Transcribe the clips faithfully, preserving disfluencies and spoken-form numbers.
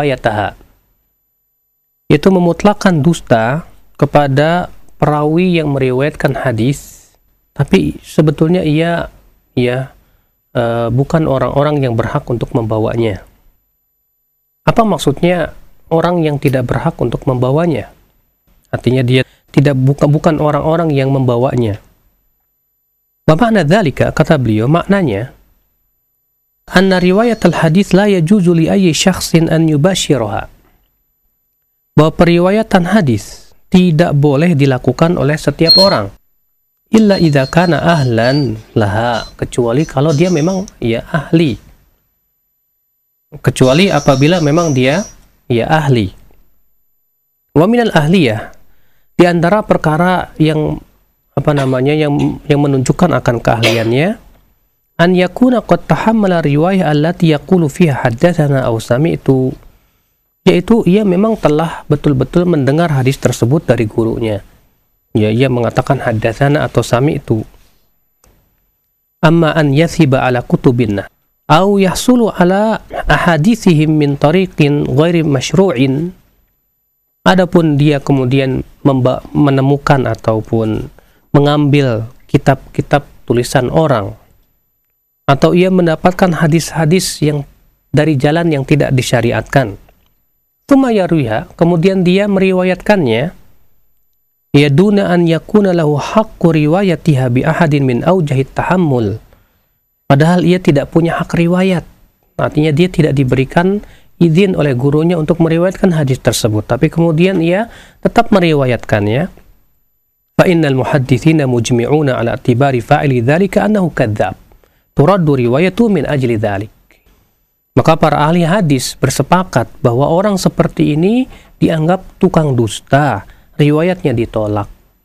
riwayataha, yaitu memutlakkan dusta kepada perawi yang meriwayatkan hadis, tapi sebetulnya ia ya uh, bukan orang-orang yang berhak untuk membawanya. Apa maksudnya orang yang tidak berhak untuk membawanya? Artinya dia tidak bukan bukan orang-orang yang membawanya. Wa makna dzalika, kata beliau, maknanya anna riwayat al-hadis la yajuzu li ayyi syakhsin an yubashiraha. Bahwa periwayatan hadis tidak boleh dilakukan oleh setiap orang. Illa idza kana ahlan laha, kecuali kalau dia memang ya ahli. Kecuali apabila memang dia ya ahli. Wa minal ahliyah, di antara perkara yang apa namanya yang yang menunjukkan akan keahliannya, an yakuna qad tahammala riwayah allati yaqulu fiha haddatsana aw sami'tu, yaitu ia memang telah betul-betul mendengar hadis tersebut dari gurunya. Ya, ia mengatakan haddatsana atau sami'tu. Amma an yathiba ala kutubinna aw yahsulu ala ahaditsihim min tariqin ghairi masyru'in. Adapun dia kemudian menemukan ataupun mengambil kitab-kitab tulisan orang, atau ia mendapatkan hadis-hadis yang dari jalan yang tidak disyariatkan, tsumma yarwiha, kemudian dia meriwayatkannya, yaduna an yakuna lahu haqqu riwayatiha bi ahadin min aujahit tahammul, padahal ia tidak punya hak riwayat. Artinya dia tidak diberikan izin oleh gurunya untuk meriwayatkan hadis tersebut, tapi kemudian ia tetap meriwayatkannya. Fa innal muhadditsina mujmi'una ala i'tibari fa'ili dzalika annahu kadzdzab, turaddu riwayatu min ajli dzalik. Maka para ahli hadis bersepakat bahwa orang seperti ini dianggap tukang dusta, riwayatnya ditolak.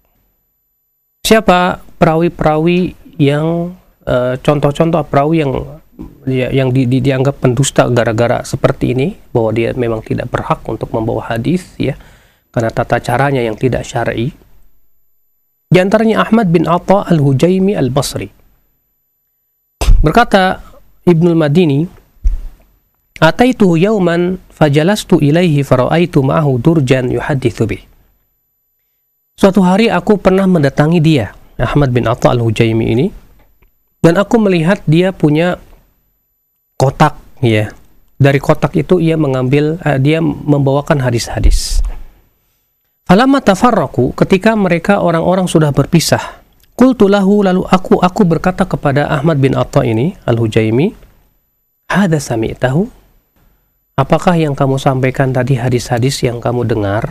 Siapa perawi-perawi yang uh, contoh-contoh perawi yang ya, yang di, di, dianggap pendusta gara-gara seperti ini, bahwa dia memang tidak berhak untuk membawa hadis ya karena tata caranya yang tidak syar'i. Di antaranya Ahmad bin Atha al-Hujaimi al-Basri. Berkata Ibnul Madini, "Ataituhu yauman fajalastu ilaihi fara'aitu ma'ahu durjan yuhadditsu bih." Suatu hari aku pernah mendatangi dia, Ahmad bin Atha al-Hujaimi ini, dan aku melihat dia punya kotak ya. Dari kotak itu ia mengambil uh, dia membawakan hadis-hadis. Falamma tafarraqu, ketika mereka orang-orang sudah berpisah, qultu lahu, lalu aku aku berkata kepada Ahmad bin Atha ini al-Hujaimi, "Hadza sami'tahu?" Apakah yang kamu sampaikan tadi hadis-hadis yang kamu dengar?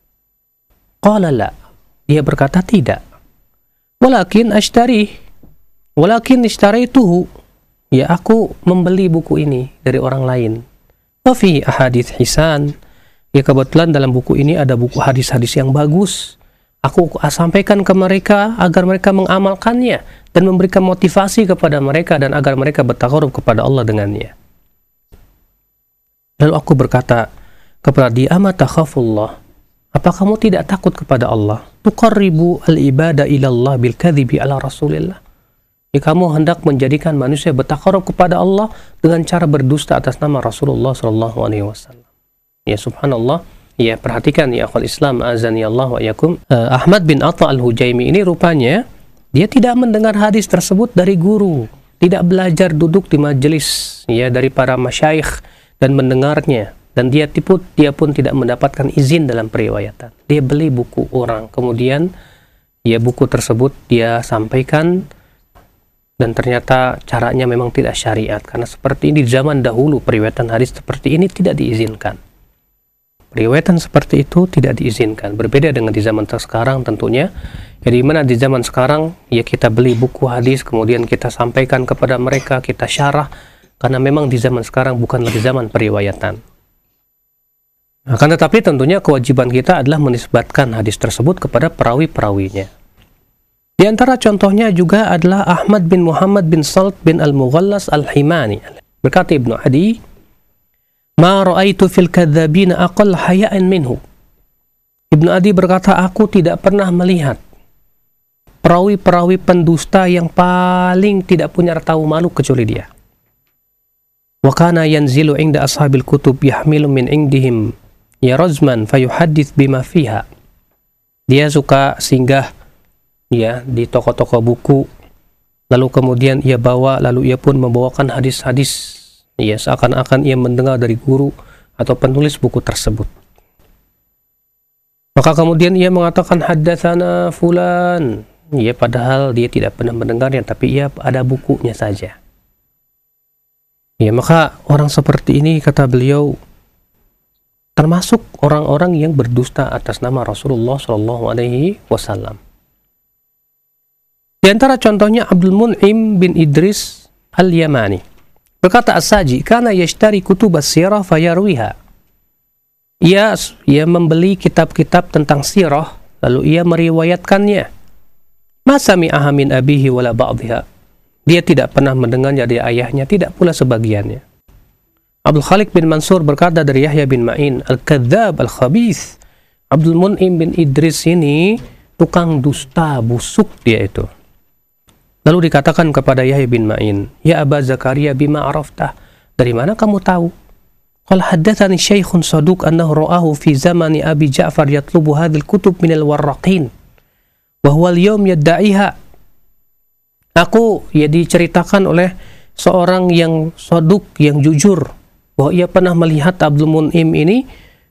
Qala la. Dia berkata tidak. Walakin ashtari. Walakin ishtaraituhu. Ya, aku membeli buku ini dari orang lain. Wa fi ahadits hisan. Ya, kebetulan dalam buku ini ada buku hadis-hadis yang bagus. Aku sampaikan ke mereka agar mereka mengamalkannya dan memberikan motivasi kepada mereka dan agar mereka bertaqarrub kepada Allah dengannya. Lalu aku berkata kepada dia, "Ama takhafullah? Apa kamu tidak takut kepada Allah? Tuqarribu al-ibada ila Allah bil kadhibi ala Rasulillah." Ya, kamu hendak menjadikan manusia bertaqarrub kepada Allah dengan cara berdusta atas nama Rasulullah sallallahu alaihi wasallam. Ya, subhanallah. Ya, perhatikan ya akhwal Islam, azani Allah wa iyyakum. Uh, Ahmad bin Atha al-Hujaimi ini rupanya dia tidak mendengar hadis tersebut dari guru, tidak belajar duduk di majelis ya dari para masyayikh dan mendengarnya, dan dia tipu dia pun tidak mendapatkan izin dalam periwayatan. Dia beli buku orang, kemudian ya buku tersebut dia sampaikan, dan ternyata caranya memang tidak syariat, karena seperti ini di zaman dahulu periwayatan hadis seperti ini tidak diizinkan. Periwayatan seperti itu tidak diizinkan. Berbeda dengan di zaman sekarang tentunya. Jadi mana di zaman sekarang ya kita beli buku hadis, kemudian kita sampaikan kepada mereka, kita syarah, karena memang di zaman sekarang bukan lagi zaman periwayatan. Akan tetapi tentunya kewajiban kita adalah menisbatkan hadis tersebut kepada perawi-perawinya. Di antara contohnya juga adalah Ahmad bin Muhammad bin Salt bin Al-Mughallas Al-Himani. Berkata Ibnu Adi, "Ma ra'aitu fil kadzdzabina aqall haya'an minhu." Ibnu Adi berkata, aku tidak pernah melihat perawi-perawi pendusta yang paling tidak punya tahu malu kecuali dia. Wa kana yanzilu 'inda ashabil kutub yahmilu min 'indihim ya razman fayuhaddits bima fiha. Dia suka singgah ya di toko-toko buku, lalu kemudian ia bawa, lalu ia pun membawakan hadis-hadis ya seakan-akan ia mendengar dari guru atau penulis buku tersebut. Maka kemudian ia mengatakan haddatsana fulan, ya padahal dia tidak pernah mendengarnya, tapi ia ada bukunya saja. Ya, maka orang seperti ini, kata beliau, termasuk orang-orang yang berdusta atas nama Rasulullah shallallahu alaihi wasallam. Di antara contohnya Abdul Mun'im bin Idris Al-Yamani. Berkata As-Saji, kana yashtari kutub as-sirah fayarwiha. Ia, ia membeli kitab-kitab tentang sirah, lalu ia meriwayatkannya. Ma sami'aha min abihi wala ba'dhiha. Dia tidak pernah mendengarnya dari ayahnya, tidak pula sebagiannya. Abdul Khaliq bin Mansur berkata dari Yahya bin Ma'in, al-kadzdzab al-khabith. Abdul Mun'im bin Idris ini tukang dusta, busuk dia itu. Lalu dikatakan kepada Yahya bin Ma'in, ya Aba Zakaria bima araftah. Dari mana kamu tahu? Qala haddatsani syaikhun saduq annahu ra'ahu fi zamani Abi Ja'far yatlubu hadhil kutub min al-warraqin wa huwa al-yawm yadda'iha. Aku ya diceritakan oleh seorang yang saduq, yang jujur, bahwa ia pernah melihat Abdul Mun'im ini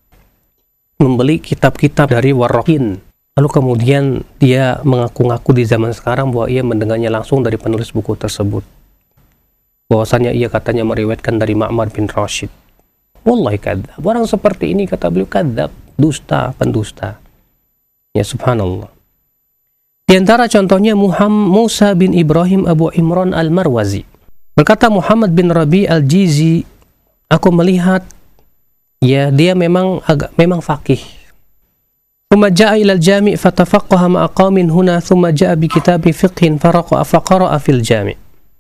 membeli kitab-kitab dari warraqin. Lalu kemudian dia mengaku-ngaku di zaman sekarang bahwa ia mendengarnya langsung dari penulis buku tersebut. Bahwasanya ia katanya meriwayatkan dari Ma'mar bin Rashid. Wallahi kadzab. Orang seperti ini, kata beliau, kadzab, dusta, pendusta. Ya subhanallah. Di antara contohnya Muhammad Musa bin Ibrahim Abu Imran Al-Marwazi. Berkata Muhammad bin Rabi Al-Jizi, aku melihat ya dia memang agak memang faqih. Thumma jaa ila al-jami' fatafaqqaha ma'a qaumin huna thumma jaa bi kitabi fiqhin faraqa faqara'a fil jami'.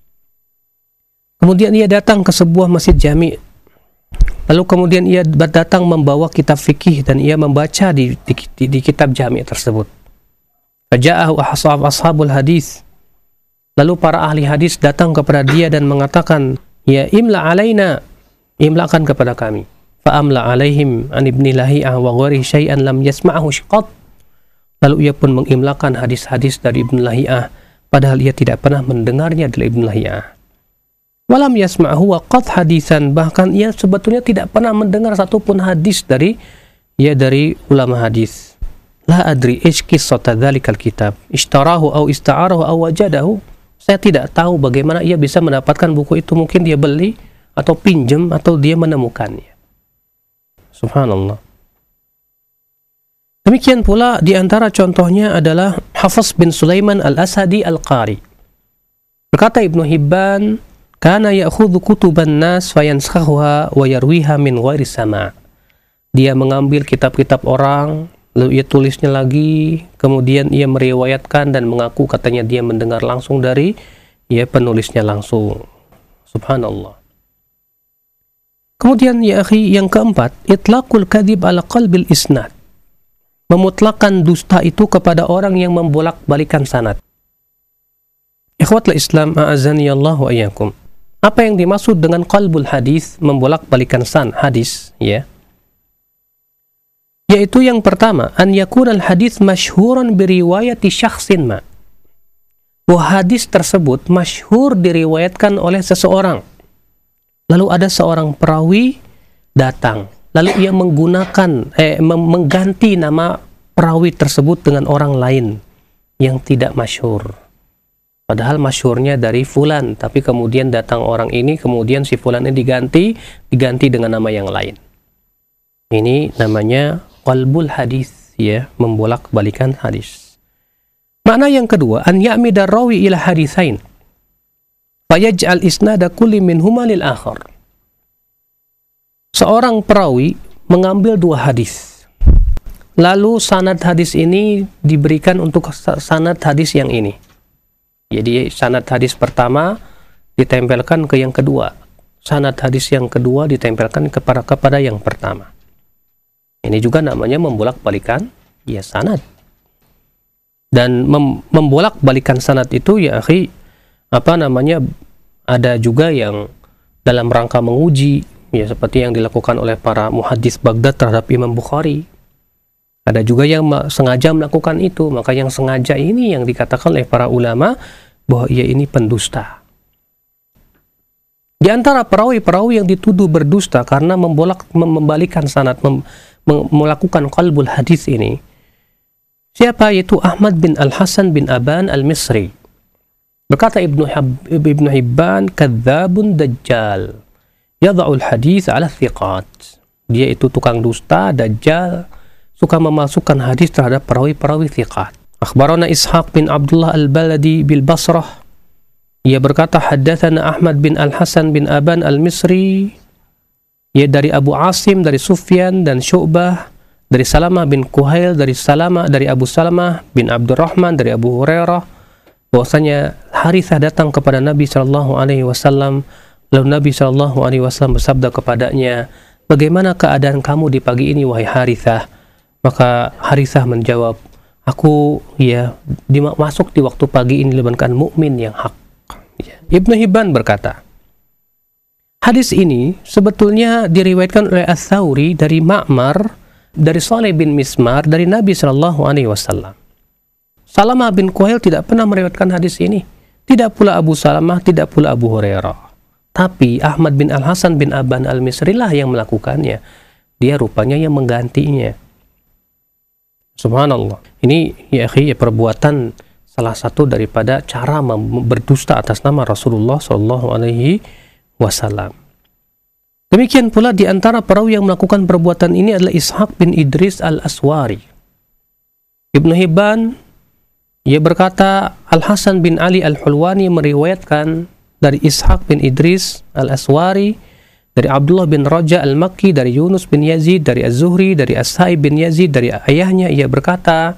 Kemudian ia datang ke sebuah masjid jami'. Lalu kemudian ia datang membawa kitab fikih dan ia membaca di, di, di, di kitab jami' tersebut. Faja'ahu ashab ashabul hadis. Lalu para ahli hadis datang kepada dia dan mengatakan, ya imla alaina, imlakan kepada kami. Fa'amla alaihim an ibni lahi'ah wa ghari syai'an lam yasma'ahu syqat. Lalu ia pun mengimlakan hadis-hadis dari Ibn Lahi'ah, padahal ia tidak pernah mendengarnya dari Ibn Lahi'ah. Walam yasma'ahu wa qad hadisan, bahkan ia sebetulnya tidak pernah mendengar satupun hadis dari ya dari ulama hadis. La adri ish qissata dzalikal kitab ishtarahu aw ista'arahu aw wajadahu. Saya tidak tahu bagaimana ia bisa mendapatkan buku itu, mungkin dia beli atau pinjam atau dia menemukannya. Subhanallah. Demikian pula di antara contohnya adalah Hafiz bin Sulaiman Al-Asadi Al-Qari. Berkata Ibnu Hibban, kana ya'khudhu kutuban nas fayansakhuha wa yarwiha min ghairi sama'. Dia mengambil kitab-kitab orang, lalu ia tulisnya lagi, kemudian ia meriwayatkan dan mengaku katanya dia mendengar langsung dari ya penulisnya langsung. Subhanallah. Kemudian ya akhi, yang keempat, itlaqul kadzib ala qalbil isnad. Memutlakan dusta itu kepada orang yang membolak-balikan sanad. Ikhwatul Islam, a'azani Allah wa iyyakum. Apa yang dimaksud dengan qalbul hadis, membolak-balikan san hadis, ya? Yaitu yang pertama, an yakunal hadis masyhuran biriwayati syakhsin ma. Bahwa hadis tersebut masyhur diriwayatkan oleh seseorang. Lalu ada seorang perawi datang, lalu ia menggunakan eh, mengganti nama perawi tersebut dengan orang lain yang tidak masyhur. Padahal masyhurnya dari fulan, tapi kemudian datang orang ini, kemudian si fulan ini diganti, diganti dengan nama yang lain. Ini namanya qalbul hadis, ya, membolak-balikan hadis. Makna yang kedua, an ya'mida rawi ila haditsain fayaj'al isnada kulli minhuma lil akhar. Seorang perawi mengambil dua hadis, lalu sanad hadis ini diberikan untuk sanad hadis yang ini. Jadi sanad hadis pertama ditempelkan ke yang kedua, sanad hadis yang kedua ditempelkan kepada kepada yang pertama. Ini juga namanya membolak-balikan ya sanad. Dan mem membolak-balikan sanad itu ya akhi, apa namanya, ada juga yang dalam rangka menguji, ya seperti yang dilakukan oleh para muhaddits Baghdad terhadap Imam Bukhari. Ada juga yang sengaja melakukan itu, maka yang sengaja ini yang dikatakan oleh para ulama bahwa ia ini pendusta. Di antara perawi-perawi yang dituduh berdusta karena membolak, membalikan sanad, mem, melakukan qalbul hadis ini, siapa? Yaitu Ahmad bin Al-Hasan bin Aban Al-Misri. Berkata Ibnu Hib, Ibnu Hibban, kadzabun dajjal, yadha'ul hadis ala thiqat. Dia itu tukang dusta, dajjal, suka memasukkan hadis terhadap perawi-perawi thiqat. Akhbarana Ishaq bin Abdullah Al-Baladi bil Basrah. Ia berkata, haddatsana Ahmad bin Al-Hasan bin Aban Al-Misri, ia dari Abu Asim, dari Sufyan dan Syu'bah, dari Salamah bin Kuhail, dari Salamah, dari Abu Salamah bin Abdurrahman, dari Abu Hurairah, bahwasanya Harithah datang kepada Nabi Shallallahu Alaihi Wasallam, lalu Nabi Shallallahu Alaihi Wasallam bersabda kepadanya, bagaimana keadaan kamu di pagi ini, wahai Harithah? Maka Harithah menjawab, aku ya di, masuk di waktu pagi ini lebankan mukmin yang hak. Ibnu Hibban berkata, hadis ini sebetulnya diriwayatkan oleh Ats-Tsauri dari Ma'mar, dari Saleh bin Mismar, dari Nabi Shallallahu Alaihi Wasallam. Salamah bin Kuhail tidak pernah meriwayatkan hadis ini, tidak pula Abu Salamah, tidak pula Abu Hurairah. Tapi Ahmad bin Al-Hasan bin Aban Al-Misri lah yang melakukannya. Dia rupanya yang menggantinya. Subhanallah. Ini ya akhi, perbuatan salah satu daripada cara berdusta atas nama Rasulullah Shallallahu Alaihi Wasallam. Demikian pula di antara perawi yang melakukan perbuatan ini adalah Ishaq bin Idris Al-Aswari. Ibnu Hibban, ia berkata, Al-Hasan bin Ali Al-Hulwani meriwayatkan dari Ishaq bin Idris Al-Aswari, dari Abdullah bin Raja Al-Makki, dari Yunus bin Yazid, dari Az-Zuhri, dari As-Sa'ib bin Yazid, dari ayahnya, ia berkata,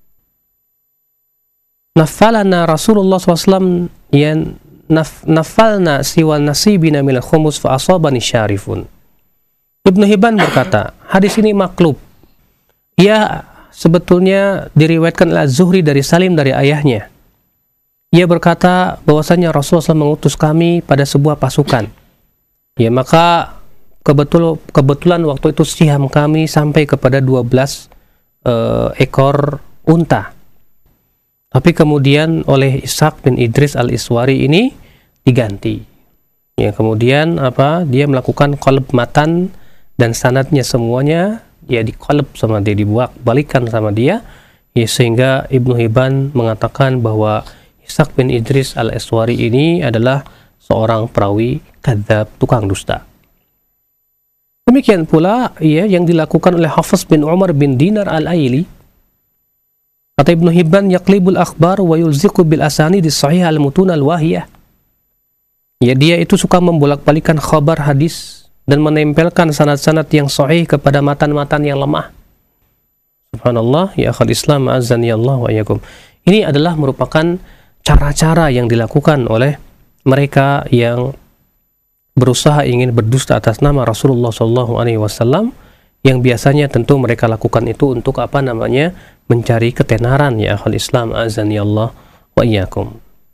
nafalana Rasulullah shallallahu alaihi wasallam yang naf, nafalna siwal nasibina minal khumus fa asabani syarifun. Ibnu Hibban berkata, hadis ini maklub. Ia sebetulnya diriwayatkan oleh Az-Zuhri dari Salim dari ayahnya. Ia berkata bahwasanya Rasulullah shallallahu alaihi wasallam mengutus kami pada sebuah pasukan. Ya, maka kebetul kebetulan waktu itu siham kami sampai kepada dua belas uh, ekor unta. Tapi kemudian oleh Ishaq bin Idris Al-Iswari ini diganti. Ya, kemudian apa? Dia melakukan qalb matan dan sanadnya semuanya ya diqalb sama dia, dibuat balikan sama dia. Ya, sehingga Ibnu Hibban mengatakan bahwa Ishaq bin Idris Al-Iswari ini adalah seorang perawi kadzab, tukang dusta. Demikian pula ya yang dilakukan oleh Hafiz bin Umar bin Dinar Al-Aili. Kata Ibnu Hibban, yaqlibul akhbar wa yulziqu bil asanidi sahih al-mutun al-wahiyah. Ya, dia itu suka membolak-balikan khabar hadis dan menempelkan sanad-sanad yang sahih kepada matan-matan yang lemah. Subhanallah, ya akhal Islam, azani Allah wa iyyakum. Ini adalah merupakan cara-cara yang dilakukan oleh mereka yang berusaha ingin berdusta atas nama Rasulullah shallallahu alaihi wasallam, yang biasanya tentu mereka lakukan itu untuk apa namanya? Mencari ketenaran, ya akhul Islam, azani Allah wa iyyakum.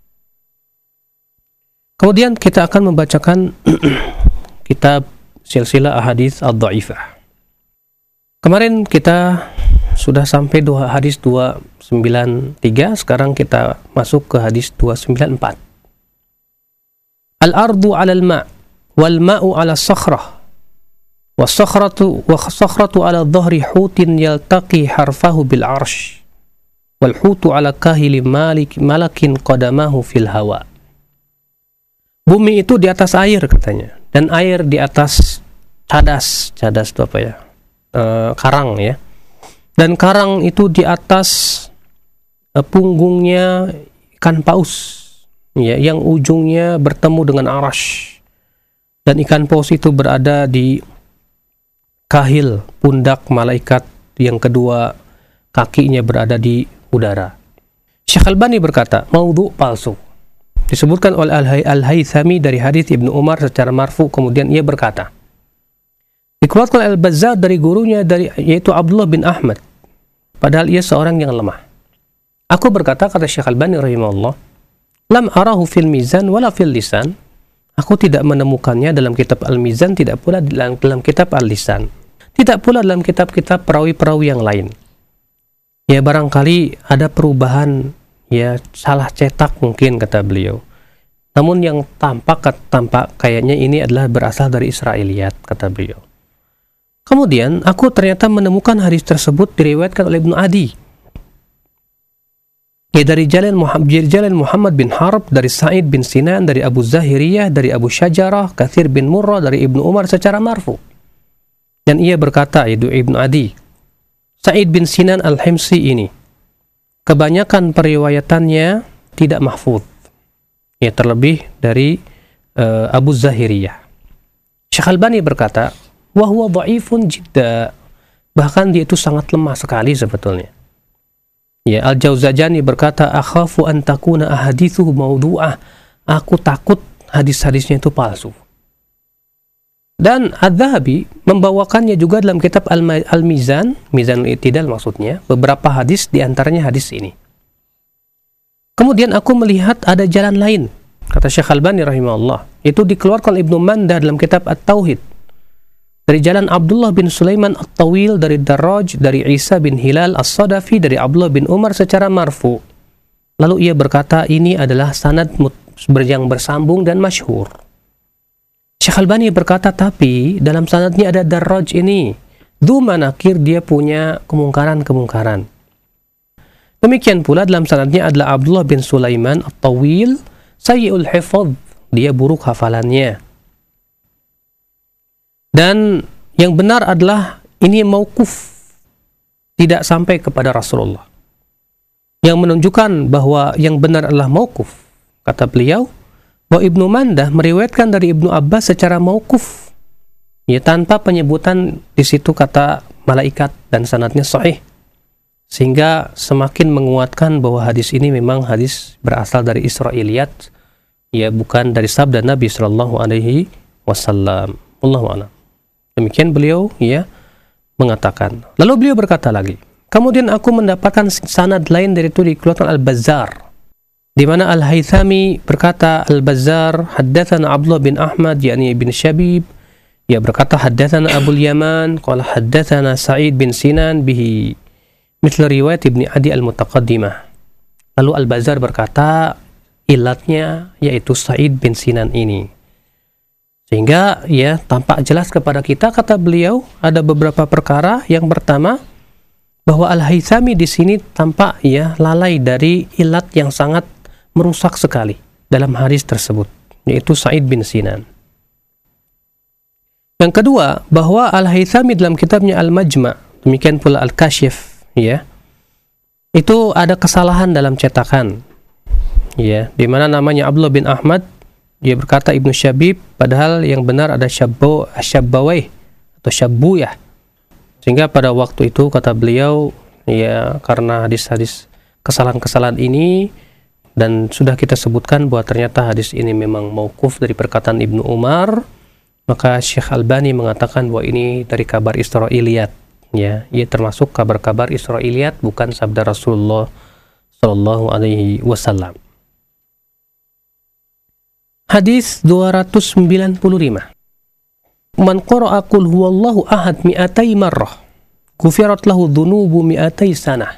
Kemudian kita akan membacakan kitab Silsilah Ahadits Ad-Dhaifah. Kemarin kita sudah sampai dua hadis dua ratus sembilan puluh tiga, sekarang kita masuk ke hadis dua ratus sembilan puluh empat. Al-ardu 'alal ma' wal ma'u 'ala sakhrah. Was-sakhratu was-sakhratu 'ala dhahri hutin yaltaqi harfahu bil 'arsy wal hutu 'ala kahili malik malakin qadamahu fil hawa. Bumi itu di atas air katanya, dan air di atas cadas. Cadas itu apa ya? E, karang ya. Dan karang itu di atas e, punggungnya ikan paus ya, yang ujungnya bertemu dengan arash. Dan ikan paus itu berada di kahil pundak malaikat, yang kedua kakinya berada di udara. Syekh Albani berkata, maudhu, palsu. Disebutkan oleh Al-Haythami dari hadis Ibnu Umar secara marfu, kemudian ia berkata, dikeluarkan oleh Al-Bazzar dari gurunya, dari yaitu Abdullah bin Ahmad, padahal ia seorang yang lemah. Aku berkata, kata Syekh Albani rahimahullah, lam arahu fil mizan wala fil lisan. Aku tidak menemukannya dalam kitab Al-Mizan, tidak pula dalam, dalam kitab Al-Lisan, tidak pula dalam kitab-kitab perawi-perawi yang lain. Ya barangkali ada perubahan, ya salah cetak mungkin, kata beliau. Namun yang tampak tampak kayaknya ini adalah berasal dari Israiliyat, kata beliau. Kemudian aku ternyata menemukan hadis tersebut diriwayatkan oleh Ibnu Adi. Ya dari jalan Muhammad, jalan Muhammad bin Harb, dari Sa'id bin Sinan, dari Abu Zahiriyah, dari Abu Syajarah, Kathir bin Murrah, dari Ibnu Umar secara marfu. Dan ia berkata, yaitu Ibnu Adi, Sa'id bin Sinan al-Himsi ini, kebanyakan periwayatannya tidak mahfuz. Ya terlebih dari uh, Abu Zahiriyah. Syekh Albani berkata, wa huwa dha'ifun jidda, bahkan dia itu sangat lemah sekali sebetulnya. Ya, Al-Jauzajani berkata, akhafu an takuna ahadithuhu mawdu'ah, aku takut hadis-hadisnya itu palsu. Dan Adz-Dzahabi membawakannya juga dalam kitab Al-Mizan, Mizanul I'tidal maksudnya, beberapa hadis diantaranya hadis ini. Kemudian aku melihat ada jalan lain, kata Syekh Albani rahimahullah, itu dikeluarkan Ibnu Mandah dalam kitab At-Tauhid, dari jalan Abdullah bin Sulaiman At-Tawil, dari Darraj, dari Isa bin Hilal As-Sadafi, dari Abdullah bin Umar secara marfu. Lalu ia berkata, ini adalah sanad yang bersambung dan masyhur. Syekh Albani berkata, tapi dalam sanadnya ada Darraj ini, dzu manakir, dia punya kemungkaran-kemungkaran. Demikian pula dalam sanadnya adalah Abdullah bin Sulaiman At-Tawil, sayyi'ul hifadz, dia buruk hafalannya. Dan yang benar adalah ini mauquf, tidak sampai kepada Rasulullah. Yang menunjukkan bahwa yang benar adalah mauquf, kata beliau, bahwa Ibnu Mandah meriwayatkan dari Ibnu Abbas secara mauquf, ya tanpa penyebutan di situ kata malaikat, dan sanadnya sahih, sehingga semakin menguatkan bahwa hadis ini memang hadis berasal dari Israiliyat, ya bukan dari sabda Nabi Shallallahu Alaihi Wasallam. Wallahu a'lam. Demikian beliau ya mengatakan. Lalu beliau berkata lagi, kemudian aku mendapatkan sanad lain dari itu dikeluarkan Al-Bazzar, di mana Al-Haythami berkata, Al-Bazzar haddatsana Abdullah bin Ahmad yakni ibn Syabib, ia berkata haddatsana Abu Yaman qala haddatsana Sa'id bin Sinan bihi misal riwayat Ibnu Adi al-Mutaqaddimah. Lalu Al-Bazzar berkata, ilatnya yaitu Sa'id bin Sinan ini. Sehingga ya tampak jelas kepada kita, kata beliau, ada beberapa perkara. Yang pertama, bahwa Al-Haythami di sini tampak ya lalai dari ilat yang sangat merusak sekali dalam hadis tersebut, yaitu Sa'id bin Sinan. Yang kedua, bahwa Al-Haythami dalam kitabnya Al-Majma', demikian pula Al-Kashif, ya, itu ada kesalahan dalam cetakan, ya, di mana namanya Abdullah bin Ahmad, dia berkata Ibnu Syabib, padahal yang benar ada Syabbu, Syabbawai atau Syabbu ya. Sehingga pada waktu itu kata beliau, ya karena hadis-hadis kesalahan-kesalahan ini, dan sudah kita sebutkan bahwa ternyata hadis ini memang mauquf dari perkataan Ibnu Umar, maka Syekh Albani mengatakan bahwa ini dari kabar Israiliyat, ya, ia termasuk kabar-kabar Israiliyat, bukan sabda Rasulullah Shallallahu Alaihi Wasallam. Hadis dua ratus sembilan puluh lima. Man qara'a qul huwallahu ahad mi'atai marrah, ghufirat lahu dhunubu mi'atai sanah.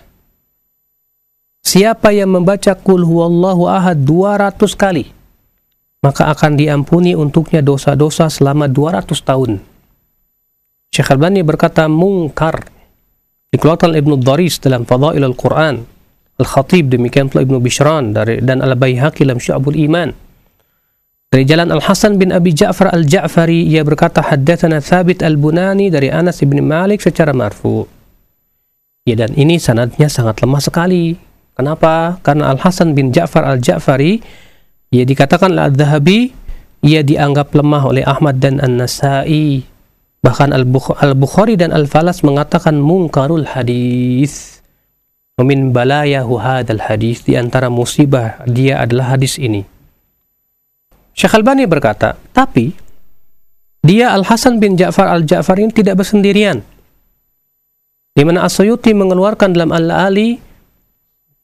Siapa yang membaca qul huwallahu ahad dua ratus kali, maka akan diampuni untuknya dosa-dosa selama dua ratus tahun. Syekh Albani berkata mungkar, dikeluarkan Ibnu Dharis dalam Fadailul Quran, Al-Khatib demikian pula Ibnu Bishran dari, dan Al-Baihaqi dalam Syu'abul Iman. Dari jalan Al-Hasan bin Abi Ja'far Al-Ja'fari, ia berkata haddatsana Thabit Al-Bunani dari Anas bin Malik secara marfu. Ya, dan ini sanadnya sangat lemah sekali. Kenapa? Karena Al-Hasan bin Ja'far Al-Ja'fari, ia dikatakan Al-Dzahabi, ia dianggap lemah oleh Ahmad dan An-Nasai. Bahkan Al-Bukhari dan Al-Falas mengatakan mungkarul hadis. Min balayahu hadal hadis, di antara musibah dia adalah hadis ini. Syekh Albani berkata, tapi dia Al-Hasan bin Ja'far Al-Ja'far ini tidak bersendirian. Di mana As-Suyuti mengeluarkan dalam Al-Ali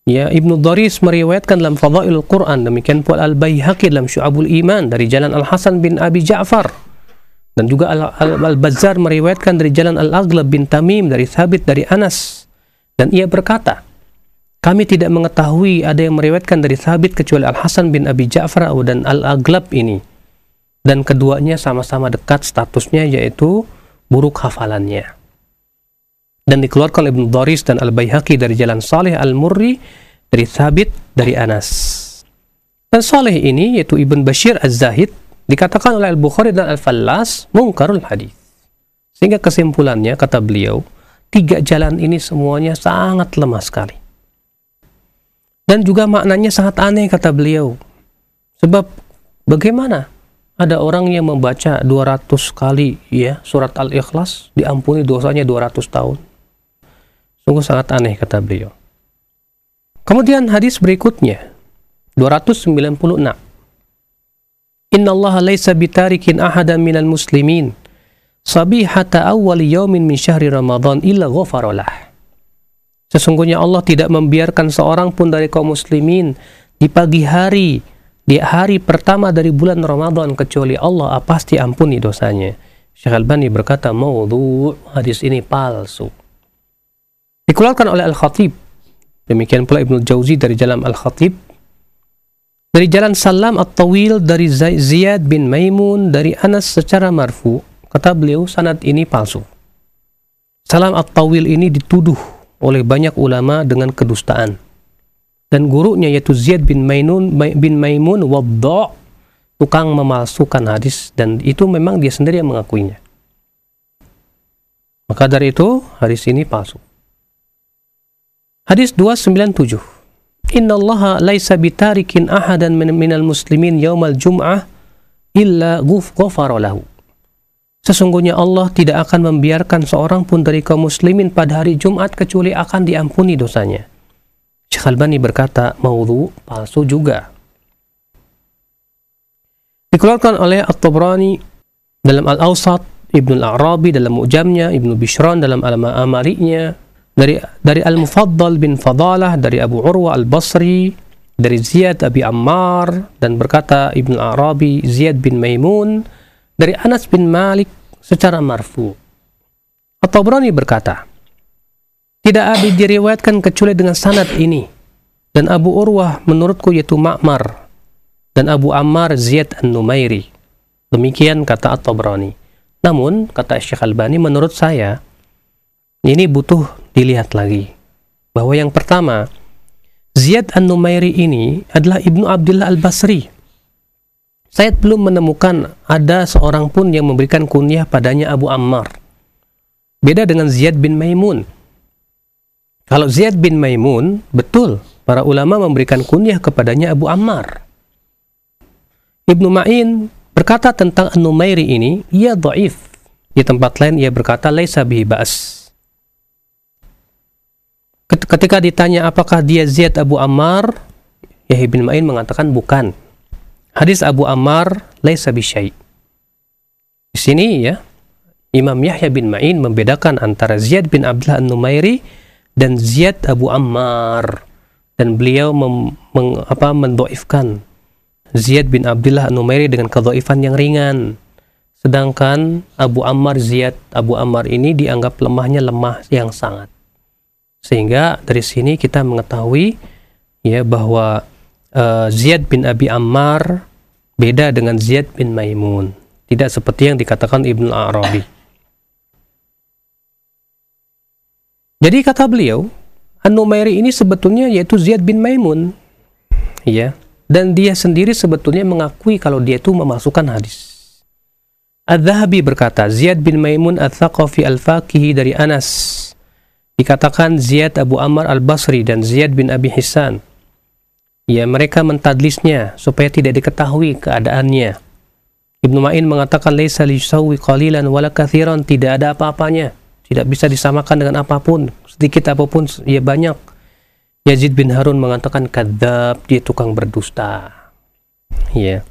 Ya, Ibnu Daris meriwayatkan dalam Fadhailul Quran, demikian pula Al-Baihaqi dalam Syu'abul Iman dari jalan Al-Hasan bin Abi Ja'far, dan juga Al-Bazzar meriwayatkan dari jalan Al-Aghlab bin Tamim dari Thabit dari Anas, dan ia berkata, kami tidak mengetahui ada yang meriwayatkan dari Thabit kecuali Al-Hasan bin Abi Ja'far dan Al-Aghlab ini, dan keduanya sama-sama dekat statusnya, yaitu buruk hafalannya. Dan dikeluarkan oleh Ibnu Daris dan Al-Baihaqi dari jalan Saleh Al-Murri dari Thabit dari Anas. Dan Saleh ini, yaitu Ibn Bashir Az-Zahid, dikatakan oleh Al-Bukhari dan Al-Fallas munkarul hadis. Sehingga kesimpulannya, kata beliau, tiga jalan ini semuanya sangat lemah sekali. Dan juga maknanya sangat aneh, kata beliau. Sebab bagaimana ada orang yang membaca dua ratus kali ya surat Al-Ikhlas, diampuni dosanya dua ratus tahun. Sungguh sangat aneh, kata beliau. Kemudian hadis berikutnya dua ratus sembilan puluh enam. Innallaha laisa bitarikin ahadan minal muslimin sabihata awwali yaumin min syahri Ramadan illa ghafaralah. Sesungguhnya Allah tidak membiarkan seorang pun dari kaum muslimin di pagi hari, di hari pertama dari bulan Ramadan, kecuali Allah pasti ampuni dosanya. Syekh Albani berkata, maudhu', hadis ini palsu. Dikeluarkan oleh Al-Khatib, demikian pula Ibnu Jauzi dari jalan Al-Khatib, dari jalan Salam At-Tawil dari Ziyad bin Maimun dari Anas secara marfu, kata beliau, sanad ini palsu. Salam At-Tawil ini dituduh oleh banyak ulama dengan kedustaan, dan gurunya yaitu Ziyad bin Maimun bin Maimun wadda', tukang memalsukan hadis, dan itu memang dia sendiri yang mengakuinya. Maka dari itu hadis ini palsu. Hadis dua ratus sembilan puluh tujuh. Innallaha laisa bitarikin ahadan minal muslimin yaumal jum'ah illa ghafara lahu. Sesungguhnya Allah tidak akan membiarkan seorang pun dari kaum muslimin pada hari Jumat kecuali akan diampuni dosanya. Syekh Albani berkata, maudhu', palsu juga. Dikeluarkan oleh At-Tabrani dalam Al-Awsat, Ibnu Al-Arabi dalam Mu'jamnya, Ibnu Bishran dalam Al-Ma'amari'nya, dari dari Al-Mufaddal bin Fadalah dari Abu Urwa Al-Basri dari Ziyad Abi Ammar, dan berkata Ibnu Al-Arabi Ziyad bin Maimun dari Anas bin Malik secara marfu. At-Tabrani berkata, tidak ada diriwayatkan kecuali dengan sanad ini, dan Abu Urwah menurutku yaitu Ma'mar, dan Abu Ammar Ziyad An-Numairi. Demikian kata At-Tabrani. Namun kata Syekh Albani, menurut saya ini butuh dilihat lagi, bahwa yang pertama, Ziyad An-Numairi ini adalah Ibnu Abdullah Al-Basri. Saya belum menemukan ada seorang pun yang memberikan kunyah padanya Abu Ammar. Beda dengan Ziyad bin Maimun. Kalau Ziyad bin Maimun, betul, para ulama memberikan kunyah kepadanya Abu Ammar. Ibnu Ma'in berkata tentang An-Numairi ini, ia dhaif. Di tempat lain ia berkata, laisa bihi ba's. Ketika ditanya apakah dia Ziyad Abu Ammar, Yahya bin Ma'in mengatakan bukan. Hadis Abu Ammar laisa bisyai'. Di sini ya, Imam Yahya bin Ma'in membedakan antara Ziyad bin Abdullah An-Numairi dan Ziyad Abu Ammar, dan beliau mem, meng, apa, mendoifkan Ziyad bin Abdullah An-Numairi dengan kedhaifan yang ringan. Sedangkan Abu Ammar, Ziyad Abu Ammar ini dianggap lemahnya lemah yang sangat. Sehingga dari sini kita mengetahui ya bahwa uh, Ziyad bin Abi Ammar beda dengan Ziyad bin Maimun. Tidak seperti yang dikatakan Ibnu Arabi. Jadi kata beliau, An-Numairi ini sebetulnya yaitu Ziyad bin Maimun. Ya, dan dia sendiri sebetulnya mengakui kalau dia itu memasukkan hadis. Adz-Dzahabi berkata, Ziyad bin Maimun Ats-Tsaqafi Al-Faqihi dari Anas. Dikatakan Ziyad Abu Ammar Al-Basri dan Ziyad bin Abi Hissan. Ya, mereka mentadlisnya supaya tidak diketahui keadaannya. Ibnu Ma'in mengatakan laisa lisawi qalilan wala katsiran, tidak ada apa-apanya, tidak bisa disamakan dengan apapun, sedikit apapun ya banyak. Yazid bin Harun mengatakan kadzab, dia tukang berdusta. Ya.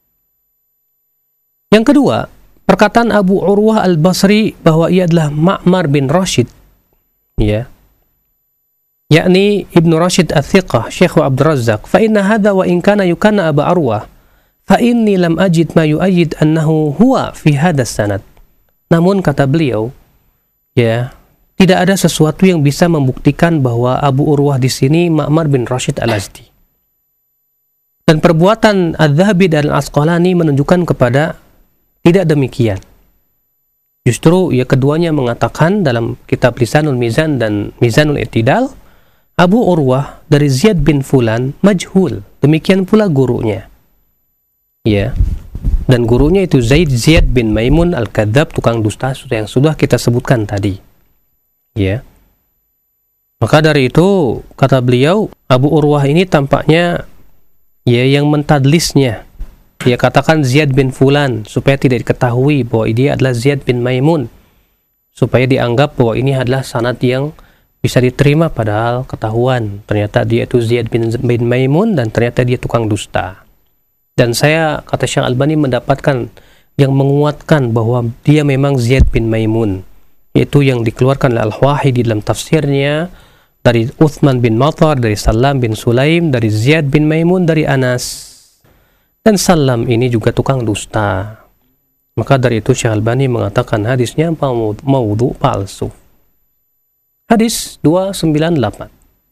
Yang kedua, perkataan Abu Urwah Al-Basri bahwa ia adalah Ma'mar bin Rashid, ya, yakni Ibnu Rashid Ats-Tsiqah Syekh Abdul Razzaq, fa inna hadza wa in kana yukanna Aba Arwah fa inni lam ajid ma yu'ayyid annahu huwa fi hadzal sanad. Namun kata beliau, ya, tidak ada sesuatu yang bisa membuktikan bahwa Abu Urwah di sini Ma'mar bin Rashid Al-Azdi. Dan perbuatan Adz-Dzahabi dan Al-Asqalani menunjukkan kepada tidak demikian. Justru ya keduanya mengatakan dalam kitab Lisanul Mizan dan Mizanul I'tidal, Abu Urwah dari Ziyad bin Fulan majhul, demikian pula gurunya. Ya. Dan gurunya itu Zaid Ziyad bin Maimun Al-Kadzab, tukang dusta yang sudah kita sebutkan tadi. Ya. Maka dari itu kata beliau, Abu Urwah ini tampaknya ya yang mentadlisnya. Dia katakan Ziyad bin Fulan supaya tidak diketahui bahwa dia adalah Ziyad bin Maimun, supaya dianggap bahwa ini adalah sanad yang bisa diterima, padahal ketahuan ternyata dia itu Ziyad bin, bin Maimun dan ternyata dia tukang dusta. Dan saya, kata Syekh Albani, mendapatkan yang menguatkan bahwa dia memang Ziyad bin Maimun, yaitu yang dikeluarkan oleh Al-Wahidi dalam tafsirnya dari Uthman bin Matar, dari Salam bin Sulaim, dari Ziyad bin Maimun, dari Anas. Dan Salam ini juga tukang dusta. Maka dari itu Syekh Albani mengatakan hadisnya maudhu, palsu. Hadis dua sembilan delapan.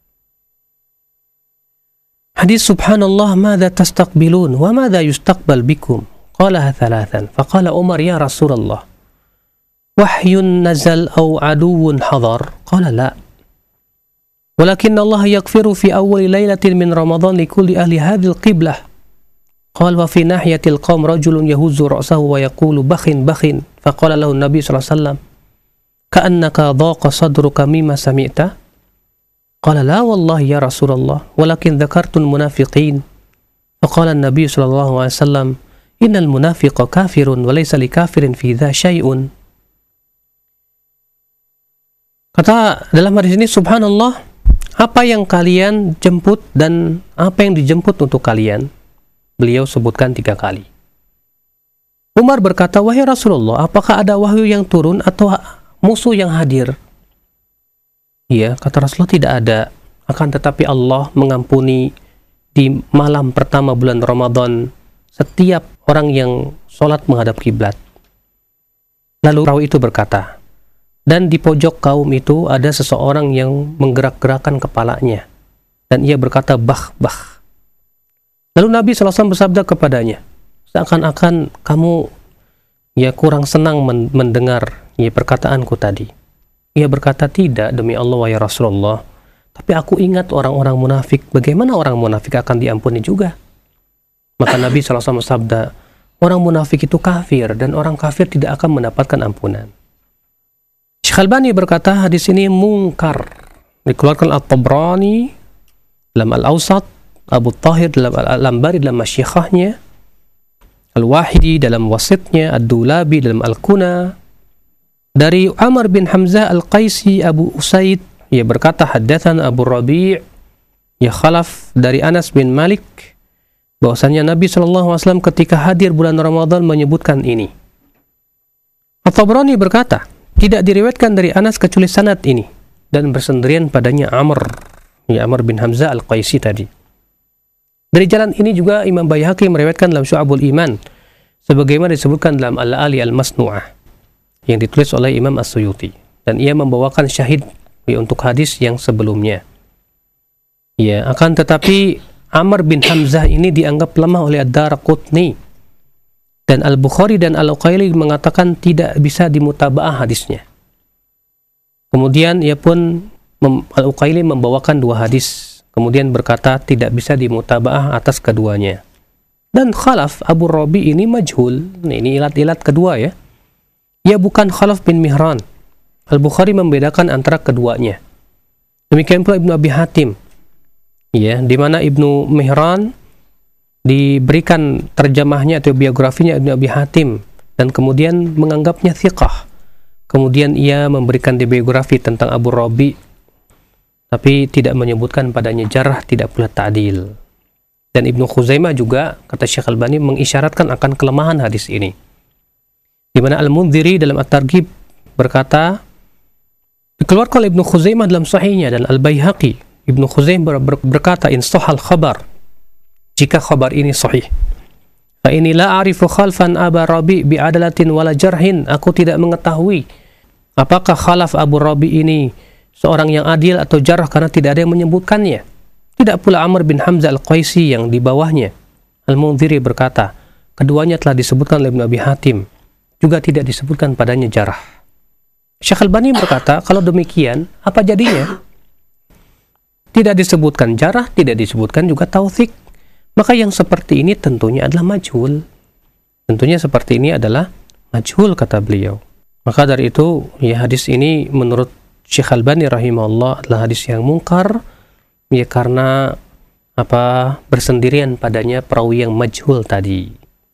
Hadis subhanallah madza tastaqbilun wa madza yustaqbal bikum. Qalaha thalathan. Faqala Umar ya Rasulullah, wahyun nazal aw aduwwun hadar? Qala la. Walakin Allah yaghfiru fi awwal lailatin min Ramadan likulli ahli hadhihi al-qiblah. قال وفي ناحية القوم رجل يهز رأسه ويقول بخن بخن فقال له النبي صلى الله عليه وسلم كأنك ضاق صدرك مما سمعت قال لا والله يا رسول الله ولكن ذكرت المنافقين فقال النبي صلى الله عليه وسلم إن المنافق كافر وليس لكافر في ذا شيء. Kata dalam hadis ini, subhanallah, apa yang kalian jemput dan apa yang dijemput untuk kalian, beliau sebutkan tiga kali. Umar berkata, wahai Rasulullah, apakah ada wahyu yang turun atau musuh yang hadir? Iya, kata Rasulullah, tidak ada. Akan tetapi Allah mengampuni di malam pertama bulan Ramadan setiap orang yang sholat menghadap kiblat. Lalu perawi itu berkata, dan di pojok kaum itu ada seseorang yang menggerak-gerakkan kepalanya, dan ia berkata, bah, bah. Lalu Nabi shallallahu alaihi wasallam bersabda kepadanya, seakan-akan kamu ya kurang senang mendengar ya perkataanku tadi. Ia berkata, tidak demi Allah ya Rasulullah, tapi aku ingat orang-orang munafik. Bagaimana orang munafik akan diampuni juga? Maka Nabi shallallahu alaihi wasallam bersabda, orang munafik itu kafir dan orang kafir tidak akan mendapatkan ampunan. Syekh Albani berkata hadis ini mungkar, dikeluarkan At-Tabrani dalam Al-Awsat, Abu Tahir dalam Al-Lambari dalam Masyikhahnya, Al-Wahidi dalam Wasitnya, Ad-Dulabi dalam Al-Kuna. Dari Amr bin Hamzah Al-Qaisi Abu Usaid, ia berkata haddatsan Abu Rabi' ya Khalaf dari Anas bin Malik bahwasanya Nabi shallallahu alaihi wasallam ketika hadir bulan Ramadan menyebutkan ini. At-Tabrani berkata, tidak diriwayatkan dari Anas kecuali sanad ini dan bersendirian padanya Amr, ya Amr bin Hamzah Al-Qaisi tadi. Dari jalan ini juga Imam Baihaqi meriwayatkan dalam Syu'abul Iman sebagaimana disebutkan dalam Al-Ali Al-Masnu'ah yang ditulis oleh Imam As-Suyuti, dan ia membawakan syahid ya, untuk hadis yang sebelumnya. Ya, akan tetapi Amr bin Hamzah ini dianggap lemah oleh Ad-Daraqutni, dan Al-Bukhari dan Al-Uqaili mengatakan tidak bisa dimutabaah hadisnya. Kemudian ia pun Al-Uqaili membawakan dua hadis, kemudian berkata tidak bisa dimutabaah atas keduanya. Dan Khalaf Abu Rabi ini majhul. Nah, ini ilat-ilat kedua ya. Ia bukan Khalaf bin Mihran. Al-Bukhari membedakan antara keduanya. Demikian pula Ibnu Abi Hatim. Ya, di mana Ibnu Mihran diberikan terjemahnya atau biografinya Ibnu Abi Hatim dan kemudian menganggapnya thiqah. Kemudian ia memberikan biografi tentang Abu Rabi, tapi tidak menyebutkan padanya jarah, tidak pula ta'dil. Dan Ibnu Khuzaimah juga, kata Syekh Albani, mengisyaratkan akan kelemahan hadis ini. Di mana Al-Mundhiri dalam At-Targhib berkata, dikeluarkan oleh Ibnu Khuzaimah dalam sahihnya dan Al-Baihaqi Ibnu Khuzaimah ber ber berkata, in sahal khabar, jika khabar ini sahih, fa inni la a'rifu khalfan Aba Rabi bi adalatin wala jarhin, aku tidak mengetahui apakah khalaf Abu Rabi ini seorang yang adil atau jarah karena tidak ada yang menyebutkannya. Tidak pula Amr bin Hamzah Al-Qaisi yang di bawahnya. Al-Mundhiri berkata, keduanya telah disebutkan oleh Ibnu Abi Hatim, juga tidak disebutkan padanya jarah. Syekh Albani berkata, kalau demikian, apa jadinya? Tidak disebutkan jarah, tidak disebutkan juga tauthik. Maka yang seperti ini tentunya adalah majhul. Tentunya seperti ini adalah majhul, kata beliau. Maka dari itu, ya hadis ini menurut Syekh Albani rahimahullah adalah hadis yang mungkar, ya karena apa bersendirian padanya perawi yang majhul tadi.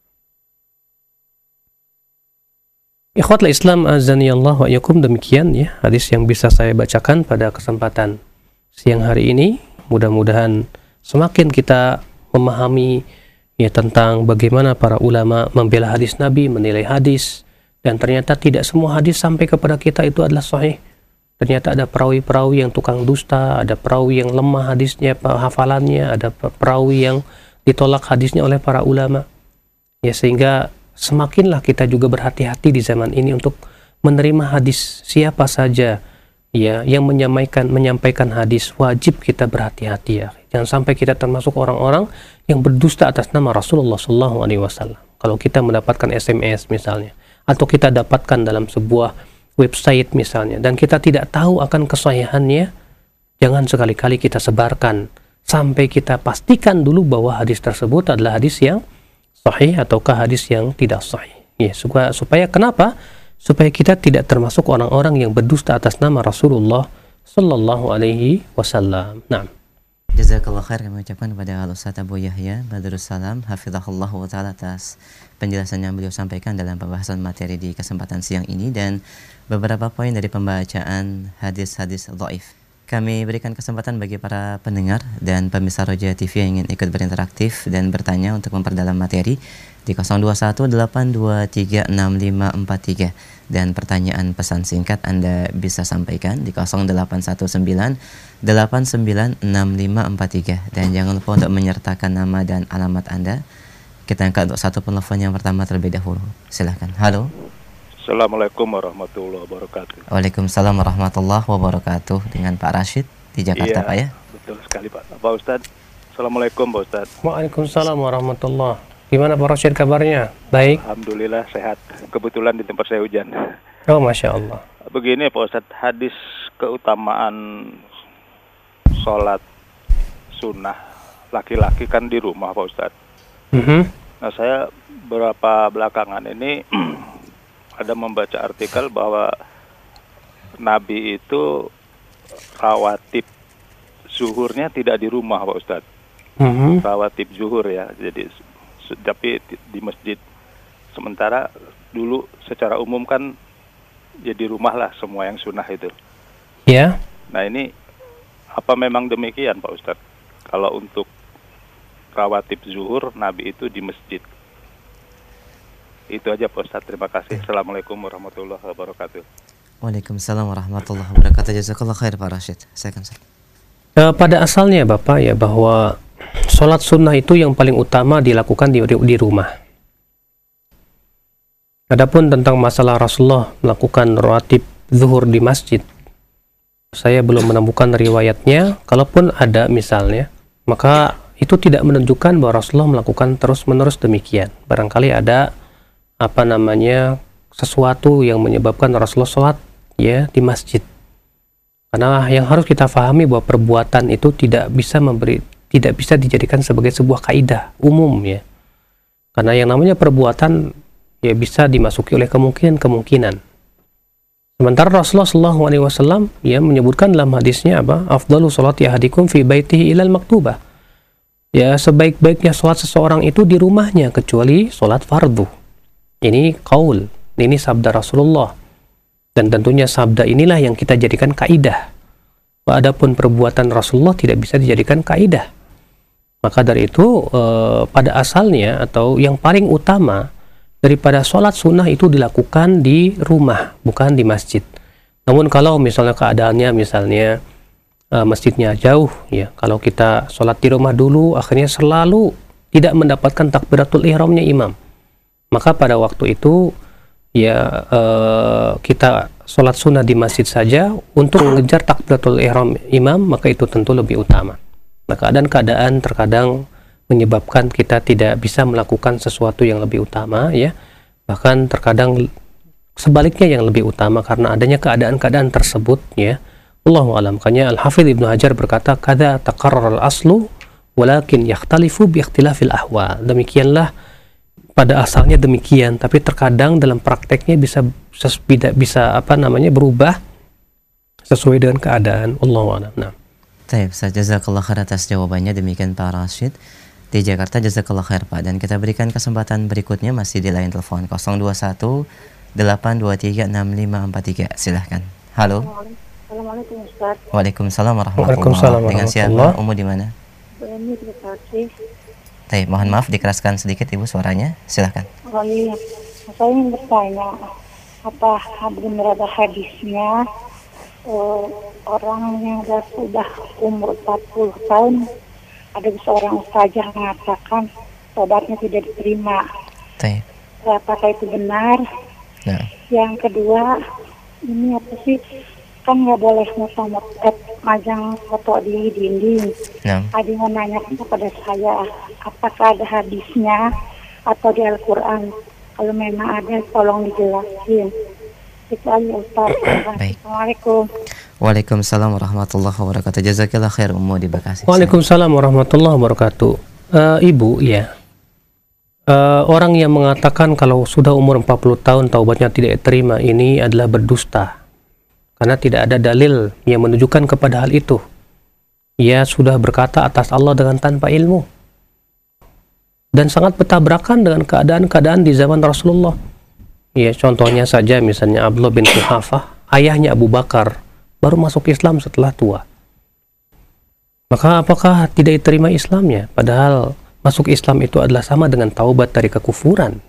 Ikhwatul Islam azanillahu wa iyyakum, demikian ya hadis yang bisa saya bacakan pada kesempatan siang hari ini. Mudah-mudahan semakin kita memahami ya tentang bagaimana para ulama membela hadis Nabi, menilai hadis, dan ternyata tidak semua hadis sampai kepada kita itu adalah sahih. Ternyata ada perawi-perawi yang tukang dusta, ada perawi yang lemah hadisnya, hafalannya, ada perawi yang ditolak hadisnya oleh para ulama. Ya sehingga semakinlah kita juga berhati-hati di zaman ini untuk menerima hadis siapa saja ya yang menyampaikan menyampaikan hadis, wajib kita berhati-hati ya. Jangan sampai kita termasuk orang-orang yang berdusta atas nama Rasulullah shallallahu alaihi wasallam. Kalau kita mendapatkan S M S misalnya, atau kita dapatkan dalam sebuah website misalnya, dan kita tidak tahu akan kesahihannya, jangan sekali-kali kita sebarkan sampai kita pastikan dulu bahwa hadis tersebut adalah hadis yang sahih ataukah hadis yang tidak sahih. Ya, supaya, supaya kenapa? Supaya kita tidak termasuk orang-orang yang berdusta atas nama Rasulullah sallallahu alaihi wasallam. Nah. Jazakallah khair, kami ucapkan kepada Al-Ustaz Abu Yahya Badrussalam hafizahullah wa ta'ala atas penjelasan yang beliau sampaikan dalam pembahasan materi di kesempatan siang ini, dan beberapa poin dari pembacaan hadis-hadis dhaif. Kami berikan kesempatan bagi para pendengar dan pemirsa Roja T V yang ingin ikut berinteraktif dan bertanya untuk memperdalam materi di nol dua satu delapan dua tiga enam lima empat tiga, dan pertanyaan pesan singkat Anda bisa sampaikan di nol delapan satu sembilan delapan sembilan enam lima empat tiga, dan jangan lupa untuk menyertakan nama dan alamat Anda. Kita angkat untuk satu penelpon yang pertama terlebih dahulu. Silahkan. Halo. Assalamualaikum warahmatullahi wabarakatuh. Waalaikumsalam warahmatullahi wabarakatuh. Dengan Pak Rashid di Jakarta, iya, Pak ya? Betul sekali Pak. Pak Ustadz. Assalamualaikum Pak Ustadz. Waalaikumsalam warahmatullahi. Gimana Pak Rashid kabarnya? Baik? Alhamdulillah sehat. Kebetulan di tempat saya hujan. Oh Masya Allah. Begini Pak Ustadz, hadis keutamaan sholat sunnah laki-laki kan di rumah Pak Ustadz. Mm-hmm. Nah saya beberapa belakangan ini ada membaca artikel bahwa Nabi itu rawatib zuhurnya tidak di rumah Pak Ustadz. Mm-hmm. Rawatib zuhur ya, jadi tapi di masjid. Sementara dulu secara umum kan ya di rumah lah semua yang sunnah itu. Ya. Yeah. Nah ini apa memang demikian Pak Ustadz? Kalau untuk rawatib zuhur Nabi itu di masjid. Itu aja Pak Ustadz, terima kasih. Assalamualaikum warahmatullahi wabarakatuh. Waalaikumsalam warahmatullahi wabarakatuh. Jazakallah khair Pak Rashid. Saya akan uh, pada asalnya Bapak ya bahwa sholat sunnah itu yang paling utama dilakukan di, di rumah. Adapun tentang masalah Rasulullah melakukan rawatib zuhur di masjid, saya belum menemukan riwayatnya. Kalaupun ada misalnya, maka itu tidak menunjukkan bahwa Rasulullah melakukan terus-menerus demikian. Barangkali ada apa namanya sesuatu yang menyebabkan Rasulullah sholat ya di masjid. Karena yang harus kita pahami bahwa perbuatan itu tidak bisa memberi, tidak bisa dijadikan sebagai sebuah kaidah umum ya. Karena yang namanya perbuatan ya bisa dimasuki oleh kemungkinan-kemungkinan. Sementara Rasulullah shallallahu alaihi wasallam ya menyebutkan dalam hadisnya apa? Afdalu sholati ahadikum fi baitihi ilal maktubah. Ya sebaik-baiknya sholat seseorang itu di rumahnya kecuali sholat fardu. Ini qaul, ini sabda Rasulullah. Dan tentunya sabda inilah yang kita jadikan kaidah. Adapun perbuatan Rasulullah tidak bisa dijadikan kaidah. Maka dari itu eh, pada asalnya atau yang paling utama daripada sholat sunnah itu dilakukan di rumah, bukan di masjid. Namun kalau misalnya keadaannya misalnya uh, masjidnya jauh, ya, kalau kita sholat di rumah dulu, akhirnya selalu tidak mendapatkan takbiratul ihramnya imam, maka pada waktu itu ya uh, kita sholat sunnah di masjid saja untuk mengejar takbiratul ihram imam, maka itu tentu lebih utama. Nah, keadaan-keadaan terkadang menyebabkan kita tidak bisa melakukan sesuatu yang lebih utama, ya, bahkan terkadang sebaliknya yang lebih utama karena adanya keadaan-keadaan tersebut, ya. Allahu a'lam. Makanya Al-Hafidz Ibnu Hajar berkata, "Kadza taqarrar al-aslu walakin yakhtalifu bi ikhtilafil ahwal." Demikianlah pada asalnya demikian, tapi terkadang dalam prakteknya bisa bisa, bisa apa namanya berubah sesuai dengan keadaan. Allahu a'lam. Nah. Baik, jazakallah khair atas jawabannya. Demikian Pak Rashid di Jakarta. Jazakallah khair Pak. Dan kita berikan kesempatan berikutnya masih di line telepon nol dua satu delapan dua tiga enam lima empat tiga. Silahkan. Halo. Assalamualaikum Ustaz. Waalaikumsalam warahmatullahi Waalaikumsalam wabarakatuh. Dengan siapa? Umu di mana? Ini Bekasi. Baik, mohon maaf dikeraskan sedikit Ibu suaranya. Silahkan. Oh iya, saya ingin bertanya, apa benar ada hadisnya uh, orang yang sudah, sudah umur empat puluh tahun, ada seorang ustazah mengatakan tobatnya tidak diterima. Baik. Apakah itu benar? Nah. Yang kedua, ini apa sih? Kan nggak boleh moto-moto majang foto di dinding. Nah. Ada yang menanyakan kepada saya, apakah ada hadisnya atau di Al-Quran? Kalau memang ada, tolong dijelasin. Itu aja Ustaz. Baik. Assalamualaikum. Waalaikumsalam warahmatullahi wabarakatuh. Jazakallah khair Ummu di Bekasi. Waalaikumsalam warahmatullahi wabarakatuh. Uh, Ibu, ya. Uh, orang yang mengatakan kalau sudah umur empat puluh tahun taubatnya tidak diterima, ini adalah berdusta. Karena tidak ada dalil yang menunjukkan kepada hal itu. Ia sudah berkata atas Allah dengan tanpa ilmu. Dan sangat bertabrakan dengan keadaan-keadaan di zaman Rasulullah. Ya, contohnya saja misalnya Abdullah bin Quhafah, ayahnya Abu Bakar, baru masuk Islam setelah tua. Maka apakah tidak diterima Islamnya? Padahal masuk Islam itu adalah sama dengan taubat dari kekufuran.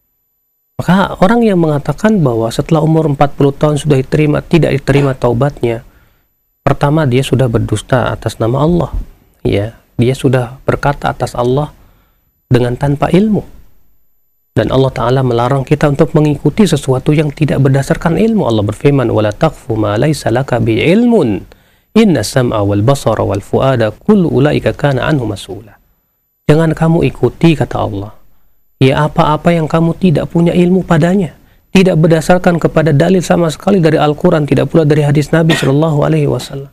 Maka orang yang mengatakan bahwa setelah umur empat puluh tahun sudah diterima, tidak diterima taubatnya, pertama dia sudah berdusta atas nama Allah. Ya, dia sudah berkata atas Allah dengan tanpa ilmu. Dan Allah Ta'ala melarang kita untuk mengikuti sesuatu yang tidak berdasarkan ilmu. Allah berfirman, "Wala taqfu ma laysa laka bi ilmun. Inna sam'a wal basara wal fuada kullu ulaika kana anhu mas'ula." Jangan kamu ikuti, kata Allah, ya apa-apa yang kamu tidak punya ilmu padanya, tidak berdasarkan kepada dalil sama sekali dari Al-Quran, tidak pula dari hadis Nabi Shallallahu Alaihi Wasallam.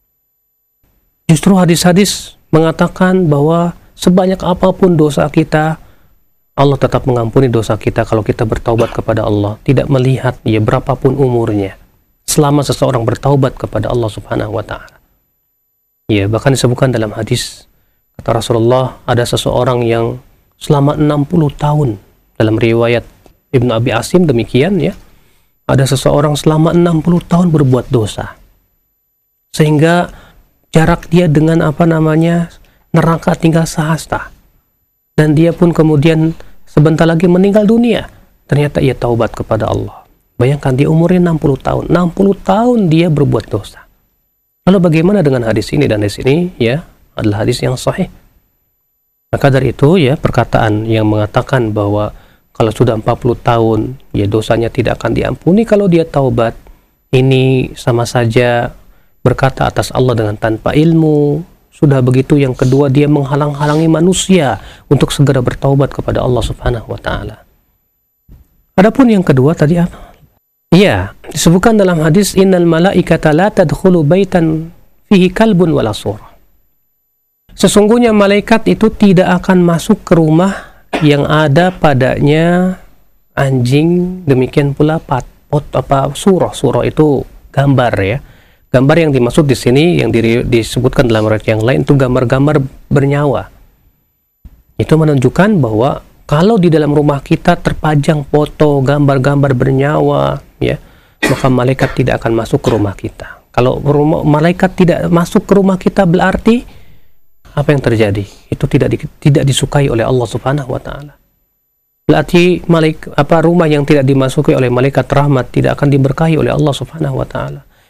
Justru hadis-hadis mengatakan bahwa sebanyak apapun dosa kita, Allah tetap mengampuni dosa kita kalau kita bertaubat kepada Allah, tidak melihat ya berapapun umurnya, selama seseorang bertaubat kepada Allah Subhanahu Wa Taala. Ya, bahkan disebutkan dalam hadis, kata Rasulullah, ada seseorang yang selama enam puluh tahun, dalam riwayat Ibnu Abi Asim demikian, ya, ada seseorang selama enam puluh tahun berbuat dosa, sehingga jarak dia dengan apa namanya neraka tinggal sehasta, dan dia pun kemudian sebentar lagi meninggal dunia. Ternyata ia taubat kepada Allah. Bayangkan, dia umurnya enam puluh tahun, enam puluh tahun dia berbuat dosa. Lalu bagaimana dengan hadis ini? Dan hadis ini ya adalah hadis yang sahih. Maka dari itu ya, perkataan yang mengatakan bahwa kalau sudah empat puluh tahun ya dosanya tidak akan diampuni kalau dia taubat, ini sama saja berkata atas Allah dengan tanpa ilmu. Sudah begitu, yang kedua, dia menghalang-halangi manusia untuk segera bertaubat kepada Allah Subhanahu wa Ta'ala. Adapun yang kedua tadi apa? Iya, disebutkan dalam hadis, innal malaikata la tadkhulu baitan fihi kalbun wala surah. Sesungguhnya malaikat itu tidak akan masuk ke rumah yang ada padanya anjing, demikian pula pat, pot apa surah. Surah itu gambar ya. Gambar yang dimaksud di sini yang di, disebutkan dalam riwayat yang lain itu gambar-gambar bernyawa. Itu menunjukkan bahwa kalau di dalam rumah kita terpajang foto gambar-gambar bernyawa, ya, maka malaikat tidak akan masuk ke rumah kita. Kalau rumah, malaikat tidak masuk ke rumah kita, berarti apa yang terjadi? Itu tidak di, tidak disukai oleh Allah Subhanahu wa Ta'ala. Berarti malaik, apa rumah yang tidak dimasuki oleh malaikat rahmat tidak akan diberkahi oleh Allah Subhanahu wa Ta'ala.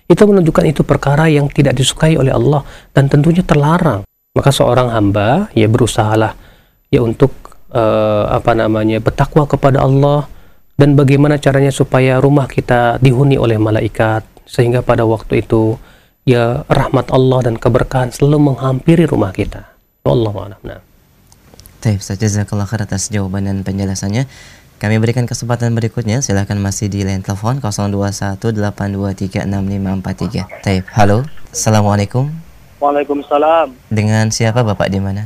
itu menunjukkan itu perkara yang tidak disukai oleh Allah dan tentunya terlarang. Maka seorang hamba ya berusahalah ya untuk uh, apa namanya bertakwa kepada Allah, dan bagaimana caranya supaya rumah kita dihuni oleh malaikat sehingga pada waktu itu ya rahmat Allah dan keberkahan selalu menghampiri rumah kita. Wallahu a'lam. Nah. Baik, Ustaz, jazakallahu khair atas jawaban dan penjelasannya. Kami berikan kesempatan berikutnya, silakan masih di line telepon nol dua satu delapan dua tiga enam lima empat tiga. Baik, halo. Assalamualaikum. Waalaikumsalam. Dengan siapa Bapak di mana?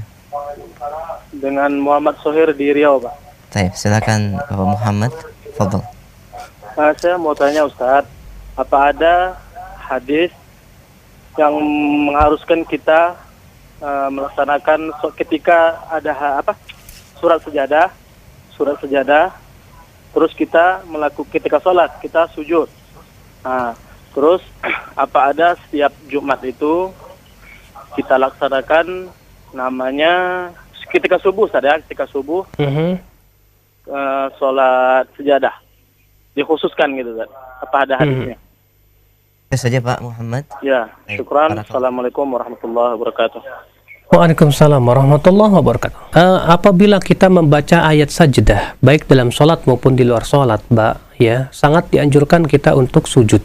Dengan Muhammad Sohir di Riau, Pak. Baik, silakan Bapak Muhammad. Fadhol. Uh, saya mau tanya Ustadz, apa ada hadis yang mengharuskan kita uh, melaksanakan so, ketika ada ha, apa surat sejadah, surat sejadah, terus kita melakukan ketika sholat kita sujud. Nah, terus apa ada setiap Jumat itu kita laksanakan namanya ketika subuh, sadar ketika subuh. Mm-hmm. Uh, sholat sejadah dikhususkan gitu kan? Apa ada hadisnya? Hmm. Ya saja Pak Muhammad. Ya, syukran. Assalamualaikum warahmatullahi wabarakatuh. Waalaikumsalam warahmatullahi wabarakatuh. Uh, apabila kita membaca ayat sajdah baik dalam sholat maupun di luar sholat, Mbak, ya sangat dianjurkan kita untuk sujud.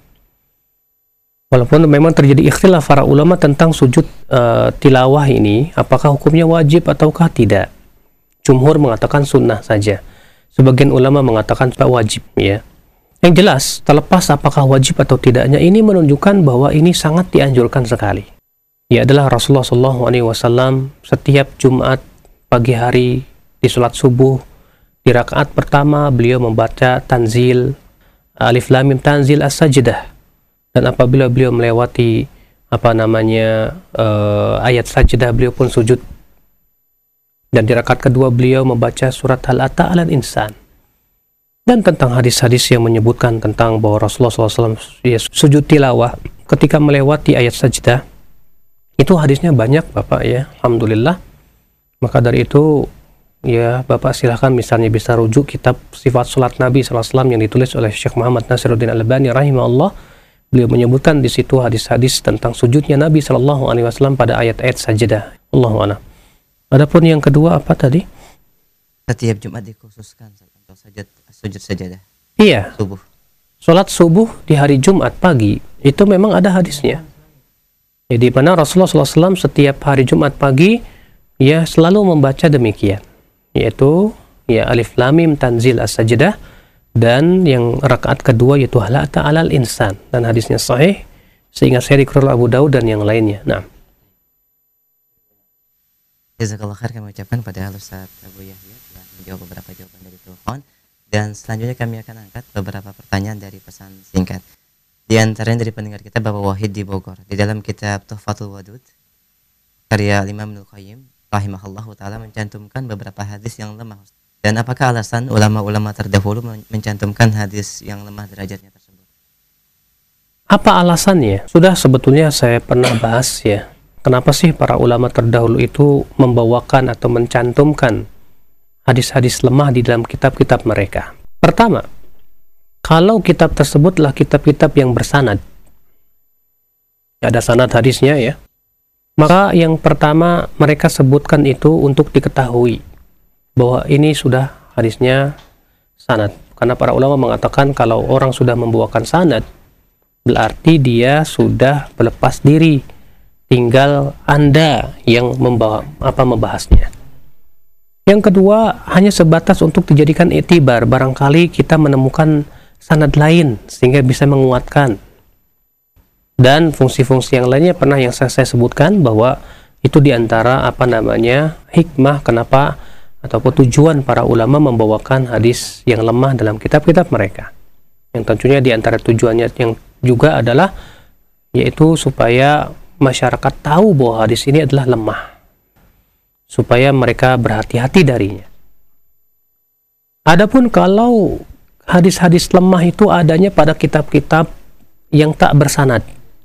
Walaupun memang terjadi ikhtilaf para ulama tentang sujud uh, tilawah ini, apakah hukumnya wajib ataukah tidak. Jumhur mengatakan sunnah saja. Sebagian ulama mengatakan wajib, ya. Yang jelas, terlepas apakah wajib atau tidaknya, ini menunjukkan bahwa ini sangat dianjurkan sekali. Ya adalah Rasulullah shallallahu alaihi wasallam setiap Jumat pagi hari di sholat subuh, di rakaat pertama beliau membaca tanzil Alif Lam Mim Tanzil As-Sajdah. Dan apabila beliau melewati apa namanya uh, ayat sajdah, beliau pun sujud. Dan di rakaat kedua beliau membaca surat Hal Ata 'alal Insan. Dan tentang hadis-hadis yang menyebutkan tentang bahwa Rasulullah shallallahu alaihi wasallam ya, sujud tilawah ketika melewati ayat sajdah, itu hadisnya banyak Bapak ya, alhamdulillah. Maka dari itu ya Bapak silahkan misalnya bisa rujuk kitab Sifat Salat Nabi shallallahu alaihi wasallam yang ditulis oleh Syekh Muhammad Nasiruddin Al-Albani rahimahullah. Beliau menyebutkan di situ hadis-hadis tentang sujudnya Nabi shallallahu alaihi wasallam pada ayat-ayat sajdah. Allahu a'lam. Adapun yang kedua apa tadi? Setiap Jumat dikhususkan untuk sujud sujud sajadah. Iya. Subuh. Salat subuh di hari Jumat pagi itu memang ada hadisnya. Jadi mana Rasulullah shallallahu alaihi wasallam setiap hari Jumat pagi ya selalu membaca demikian, yaitu ya Alif Lam Mim Tanzil As-Sajdah, dan yang rakaat kedua yaitu Hal Ata 'alal Insan, dan hadisnya sahih sehingga saya dikeluarkan Abu Daud dan yang lainnya. Nah. Jazakallah khair kami ucapkan pada Ustaz Abu Yahya telah menjawab beberapa jawaban dari telepon, dan selanjutnya kami akan angkat beberapa pertanyaan dari pesan singkat. Di antaranya dari pendengar kita Bapak Wahid di Bogor. Di dalam kitab Tuhfatul Wadud karya Imam Ibnu Qayyim rahimahullahu taala mencantumkan beberapa hadis yang lemah. Dan apakah alasan ulama-ulama terdahulu mencantumkan hadis yang lemah derajatnya tersebut? Apa alasannya? Sudah sebetulnya saya pernah bahas ya. Kenapa sih para ulama terdahulu itu membawakan atau mencantumkan hadis-hadis lemah di dalam kitab-kitab mereka? Pertama, kalau kitab tersebutlah kitab-kitab yang bersanad, ada sanad hadisnya ya, maka yang pertama mereka sebutkan itu untuk diketahui bahwa ini sudah hadisnya sanad. Karena para ulama mengatakan kalau orang sudah membawakan sanad, berarti dia sudah melepas diri. Tinggal Anda yang membawa, apa membahasnya. Yang kedua, hanya sebatas untuk dijadikan itibar. Barangkali kita menemukan sanad lain sehingga bisa menguatkan. Dan fungsi-fungsi yang lainnya pernah yang saya, saya sebutkan bahwa itu diantara apa namanya hikmah kenapa ataupun tujuan para ulama membawakan hadis yang lemah dalam kitab-kitab mereka. Yang tentunya diantara tujuannya yang juga adalah yaitu supaya masyarakat tahu bahwa hadis ini adalah lemah, supaya mereka berhati-hati darinya. Adapun kalau hadis-hadis lemah itu adanya pada kitab-kitab yang tak bersanad,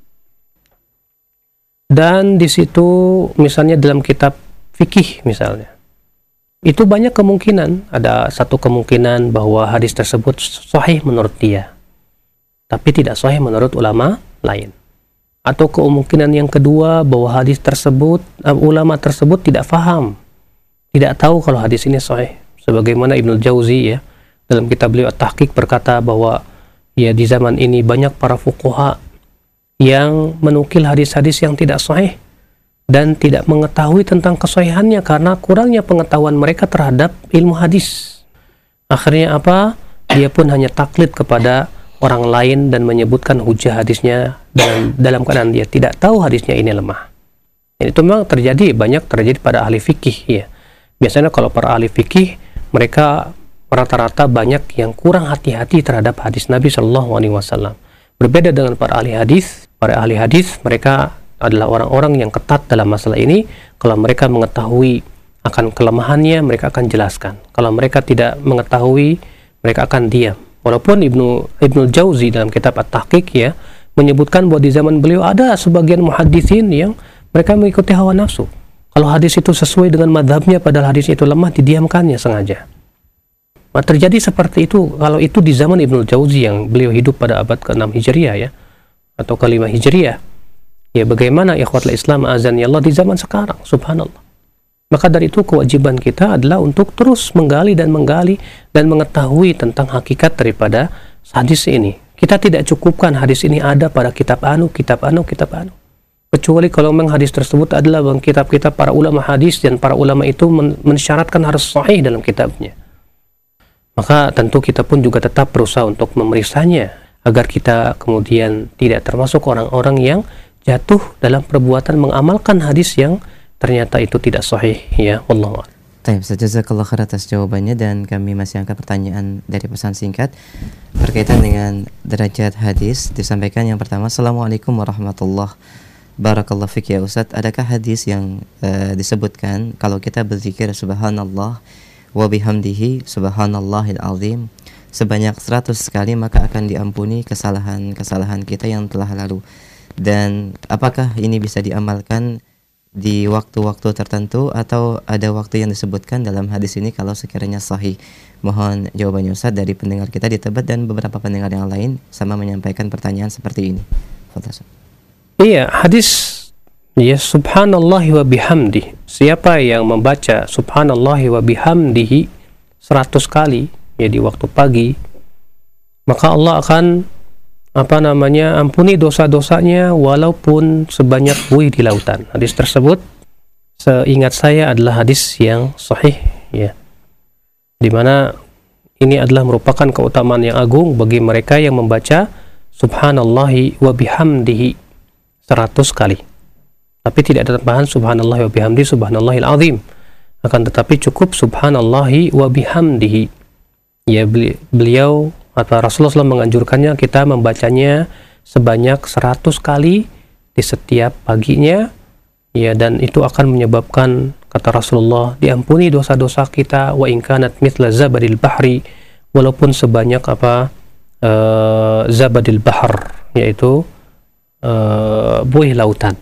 dan di situ misalnya dalam kitab fikih misalnya, itu banyak kemungkinan, ada satu kemungkinan bahwa hadis tersebut sahih menurut dia, tapi tidak sahih menurut ulama lain. Atau kemungkinan yang kedua bahwa hadis tersebut, uh, ulama tersebut tidak faham, tidak tahu kalau hadis ini sahih. Sebagaimana Ibnu Jauzi ya, dalam kitab beliau At-Tahqiq berkata bahwa ya di zaman ini banyak para fuqaha yang menukil hadis-hadis yang tidak sahih dan tidak mengetahui tentang kesahihannya karena kurangnya pengetahuan mereka terhadap ilmu hadis. Akhirnya apa? Dia pun hanya taklid kepada orang lain dan menyebutkan hujah hadisnya dalam, dalam keadaan dia tidak tahu hadisnya ini lemah. Dan itu memang terjadi, banyak terjadi pada ahli fikih ya. Biasanya kalau para ahli fikih, mereka rata-rata banyak yang kurang hati-hati terhadap hadis Nabi Shallallahu Alaihi Wasallam. Berbeda dengan para ahli hadis, para ahli hadis mereka adalah orang-orang yang ketat dalam masalah ini. Kalau mereka mengetahui akan kelemahannya, mereka akan jelaskan. Kalau mereka tidak mengetahui, mereka akan diam. Walaupun Ibnu Ibnu Jauzi dalam kitab At-Tahqiq ya menyebutkan bahwa di zaman beliau ada sebagian muhaddisin yang mereka mengikuti hawa nafsu. Kalau hadis itu sesuai dengan madhabnya padahal hadis itu lemah, didiamkannya sengaja. Nah, terjadi seperti itu kalau itu di zaman Ibnu Jauzi yang beliau hidup pada abad ke enam Hijriah ya atau ke lima Hijriah. Ya bagaimana ikhwatul Islam azan ya Allah di zaman sekarang, subhanallah. Maka dari itu kewajiban kita adalah untuk terus menggali dan menggali dan mengetahui tentang hakikat daripada hadis ini. Kita tidak cukupkan hadis ini ada pada kitab anu, kitab anu, kitab anu. Kecuali kalau memang hadis tersebut adalah bang kitab-kitab para ulama hadis dan para ulama itu men mensyaratkan harus sahih dalam kitabnya. Maka tentu kita pun juga tetap berusaha untuk memeriksanya agar kita kemudian tidak termasuk orang-orang yang jatuh dalam perbuatan mengamalkan hadis yang ternyata itu tidak sahih ya, wallahu a'lam. Baik, jazakallahu khair atas jawabannya dan kami masih angkat pertanyaan dari pesan singkat berkaitan dengan derajat hadis. Disampaikan yang pertama, Assalamualaikum warahmatullahi barakallahu fik ya Ustaz. Adakah hadis yang uh, disebutkan kalau kita berzikir subhanallah wa bihamdihi subhanallahil azim sebanyak seratus kali maka akan diampuni kesalahan-kesalahan kita yang telah lalu? Dan apakah ini bisa diamalkan di waktu-waktu tertentu atau ada waktu yang disebutkan dalam hadis ini kalau sekiranya sahih? Mohon jawabannya Ustaz dari pendengar kita di Tebet dan beberapa pendengar yang lain sama menyampaikan pertanyaan seperti ini. Iya, hadis ya subhanallahi wa bihamdi. Siapa yang membaca subhanallahi wa bihamdihi seratus kali ya di waktu pagi, maka Allah akan apa namanya ampuni dosa-dosanya walaupun sebanyak buih di lautan. Hadis tersebut seingat saya adalah hadis yang sahih ya, dimana ini adalah merupakan keutamaan yang agung bagi mereka yang membaca subhanallahi wa bihamdihi seratus kali. Tapi tidak ada tambahan subhanallahi wa bihamdihi subhanallahil azim, akan tetapi cukup subhanallahi wa bihamdihi ya. Beliau atau Rasulullah shallallahu alaihi wasallam menganjurkannya kita membacanya sebanyak seratus kali di setiap paginya ya, dan itu akan menyebabkan, kata Rasulullah, diampuni dosa-dosa kita wa in kanat mithla zabadil bahri, walaupun sebanyak apa uh, zabadil bahr, yaitu uh, buih lautan.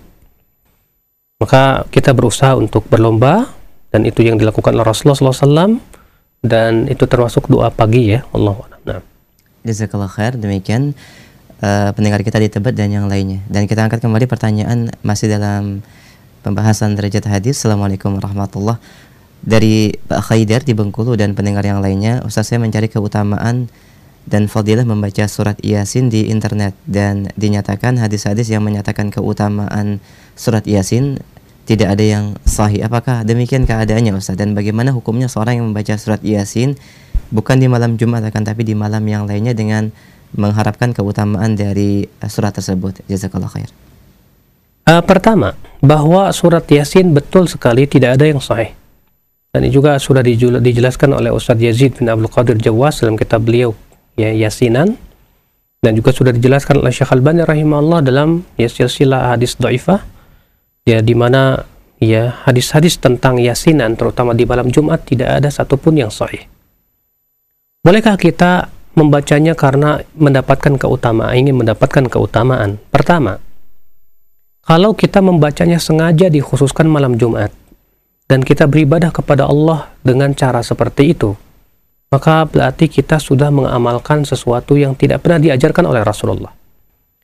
Maka kita berusaha untuk berlomba dan itu yang dilakukan oleh Rasulullah shallallahu alaihi wasallam dan itu termasuk doa pagi ya, Allahu a'lam. Nah. Jazakallah khair. Demikian uh, pendengar kita di Tebet dan yang lainnya. Dan kita angkat kembali pertanyaan masih dalam pembahasan derajat hadis. Assalamualaikum warahmatullahi wabarakatuh. Dari Pak Khaidar di Bengkulu dan pendengar yang lainnya, Ustaz, saya mencari keutamaan dan fadilah membaca surat Yasin di internet dan dinyatakan hadis-hadis yang menyatakan keutamaan surat Yasin tidak ada yang sahih. Apakah demikian keadaannya Ustaz? Dan bagaimana hukumnya seorang yang membaca surat Yasin bukan di malam Jumat akan tapi di malam yang lainnya dengan mengharapkan keutamaan dari surat tersebut? Jazakallah khair. Uh, pertama, bahwa surat Yasin betul sekali tidak ada yang sahih. Dan ini juga sudah dijelaskan oleh Ustaz Yazid bin Abdul Qadir Jawas dalam kitab beliau ya Yasinan, dan juga sudah dijelaskan oleh Syekh Albani rahimahullah dalam ya silsilah hadis dhaifah ya, di mana ya hadis-hadis tentang Yasinan terutama di malam Jumat tidak ada satupun yang sahih. Bolehkah kita membacanya karena mendapatkan keutamaan, ingin mendapatkan keutamaan? Pertama, kalau kita membacanya sengaja dikhususkan malam Jumat dan kita beribadah kepada Allah dengan cara seperti itu, maka berarti kita sudah mengamalkan sesuatu yang tidak pernah diajarkan oleh Rasulullah.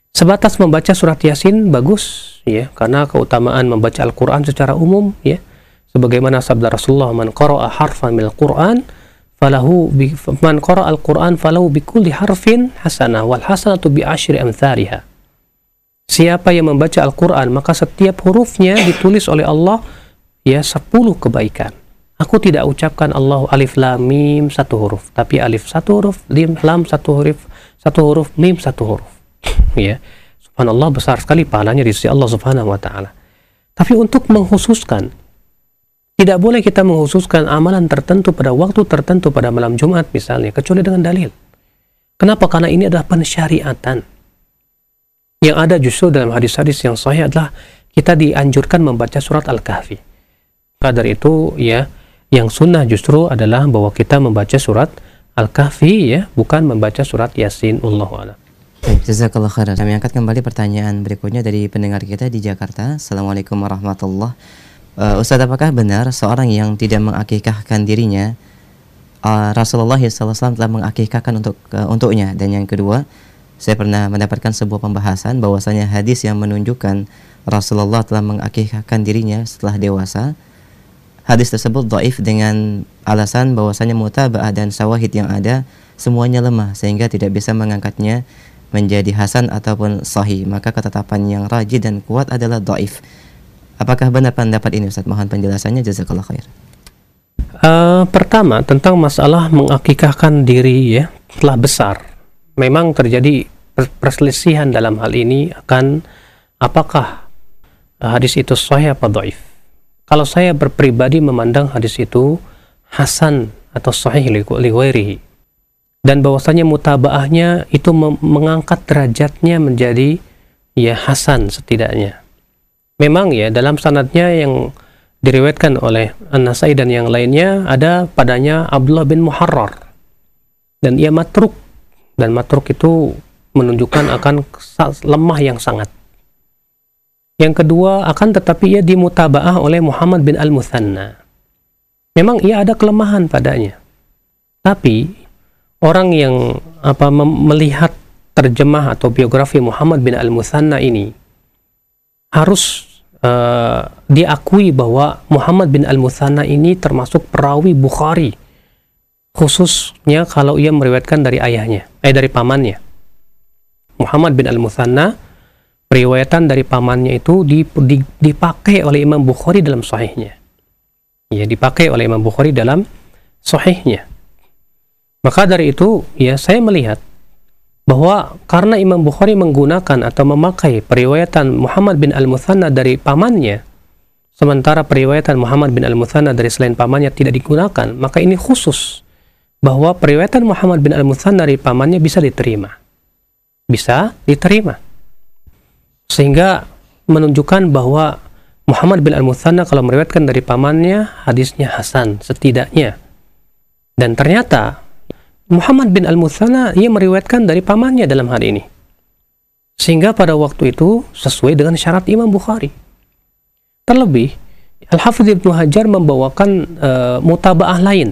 Sebatas membaca surat Yasin bagus, ya, karena keutamaan membaca Al-Quran secara umum, ya, sebagaimana sabda Rasulullah, man qara'a harfan minal Quran falahu bi, man qara'a al-Quran falahu bi kulli harfin hasanah wal hasanatu bi asyri amthaliha. Siapa yang membaca Al-Quran, maka setiap hurufnya ditulis oleh Allah, ya, sepuluh kebaikan. Aku tidak ucapkan Allah alif lam mim satu huruf, tapi alif satu huruf, lim lam satu huruf, satu huruf, mim satu huruf. Ya, subhanallah, besar sekali pahalanya di sisi Allah Subhanahu wa taala. Tapi untuk mengkhususkan, tidak boleh kita mengkhususkan amalan tertentu pada waktu tertentu pada malam Jumat misalnya, kecuali dengan dalil. Kenapa? Karena ini adalah pensyariatan. Yang ada justru dalam hadis-hadis yang sahih adalah kita dianjurkan membaca surat Al-Kahfi. Maka dari itu, ya, yang sunnah justru adalah bahwa kita membaca surat Al-Kahfi, ya, bukan membaca surat Yasin. Allahu a'lam. Baik, jazakallah khairan. Kami angkat kembali pertanyaan berikutnya dari pendengar kita di Jakarta. Assalamualaikum warahmatullahi wabarakatuh. uh, Ustaz, apakah benar seorang yang tidak mengakikahkan dirinya, uh, Rasulullah shallallahu alaihi wasallam telah mengakikahkan untuk uh, untuknya? Dan yang kedua, saya pernah mendapatkan sebuah pembahasan bahwasanya hadis yang menunjukkan Rasulullah telah mengakikahkan dirinya setelah dewasa, hadis tersebut dhaif dengan alasan bahwasanya mutaba'ah dan syawahid yang ada semuanya lemah sehingga tidak bisa mengangkatnya menjadi hasan ataupun sahih, maka ketetapan yang rajih dan kuat adalah dhaif. Apakah benar pendapat ini, Ustaz? Mohon penjelasannya, jazakallah khair. Uh, pertama, tentang masalah mengakikahkan diri, ya, telah besar. Memang terjadi perselisihan dalam hal ini akan apakah hadis itu sahih apa dhaif. Kalau saya berpribadi memandang hadis itu hasan atau sahih li ghairihi, dan bahwasanya mutabaahnya itu mengangkat derajatnya menjadi, ya, hasan setidaknya. Memang, ya, dalam sanadnya yang diriwayatkan oleh An-Nasai dan yang lainnya ada padanya Abdullah bin Muharrar, dan ia matruk, dan matruk itu menunjukkan akan lemah yang sangat. Yang kedua, akan tetapi ia dimutabaah oleh Muhammad bin Al-Muthanna. Memang ia ada kelemahan padanya, tapi orang yang apa melihat terjemah atau biografi Muhammad bin Al-Muthanna ini harus uh, diakui bahwa Muhammad bin Al-Muthanna ini termasuk perawi Bukhari, khususnya kalau ia meriwayatkan dari ayahnya, eh dari pamannya. Muhammad bin Al-Muthanna, periwayatan dari pamannya itu dipakai oleh Imam Bukhari dalam sahihnya. Ya, dipakai oleh Imam Bukhari dalam sahihnya. Maka dari itu, ya, saya melihat bahwa karena Imam Bukhari menggunakan atau memakai periwayatan Muhammad bin Al-Muthanna dari pamannya, sementara periwayatan Muhammad bin Al-Muthanna dari selain pamannya tidak digunakan, maka ini khusus bahwa periwayatan Muhammad bin Al-Muthanna dari pamannya bisa diterima. Bisa diterima. Sehingga menunjukkan bahwa Muhammad bin Al-Muthanna kalau meriwayatkan dari pamannya, hadisnya hasan setidaknya. Dan ternyata Muhammad bin Al-Muthanna ia meriwayatkan dari pamannya dalam hal ini. Sehingga pada waktu itu sesuai dengan syarat Imam Bukhari. Terlebih, Al-Hafidz Ibnu Hajar membawakan uh, mutabaah lain,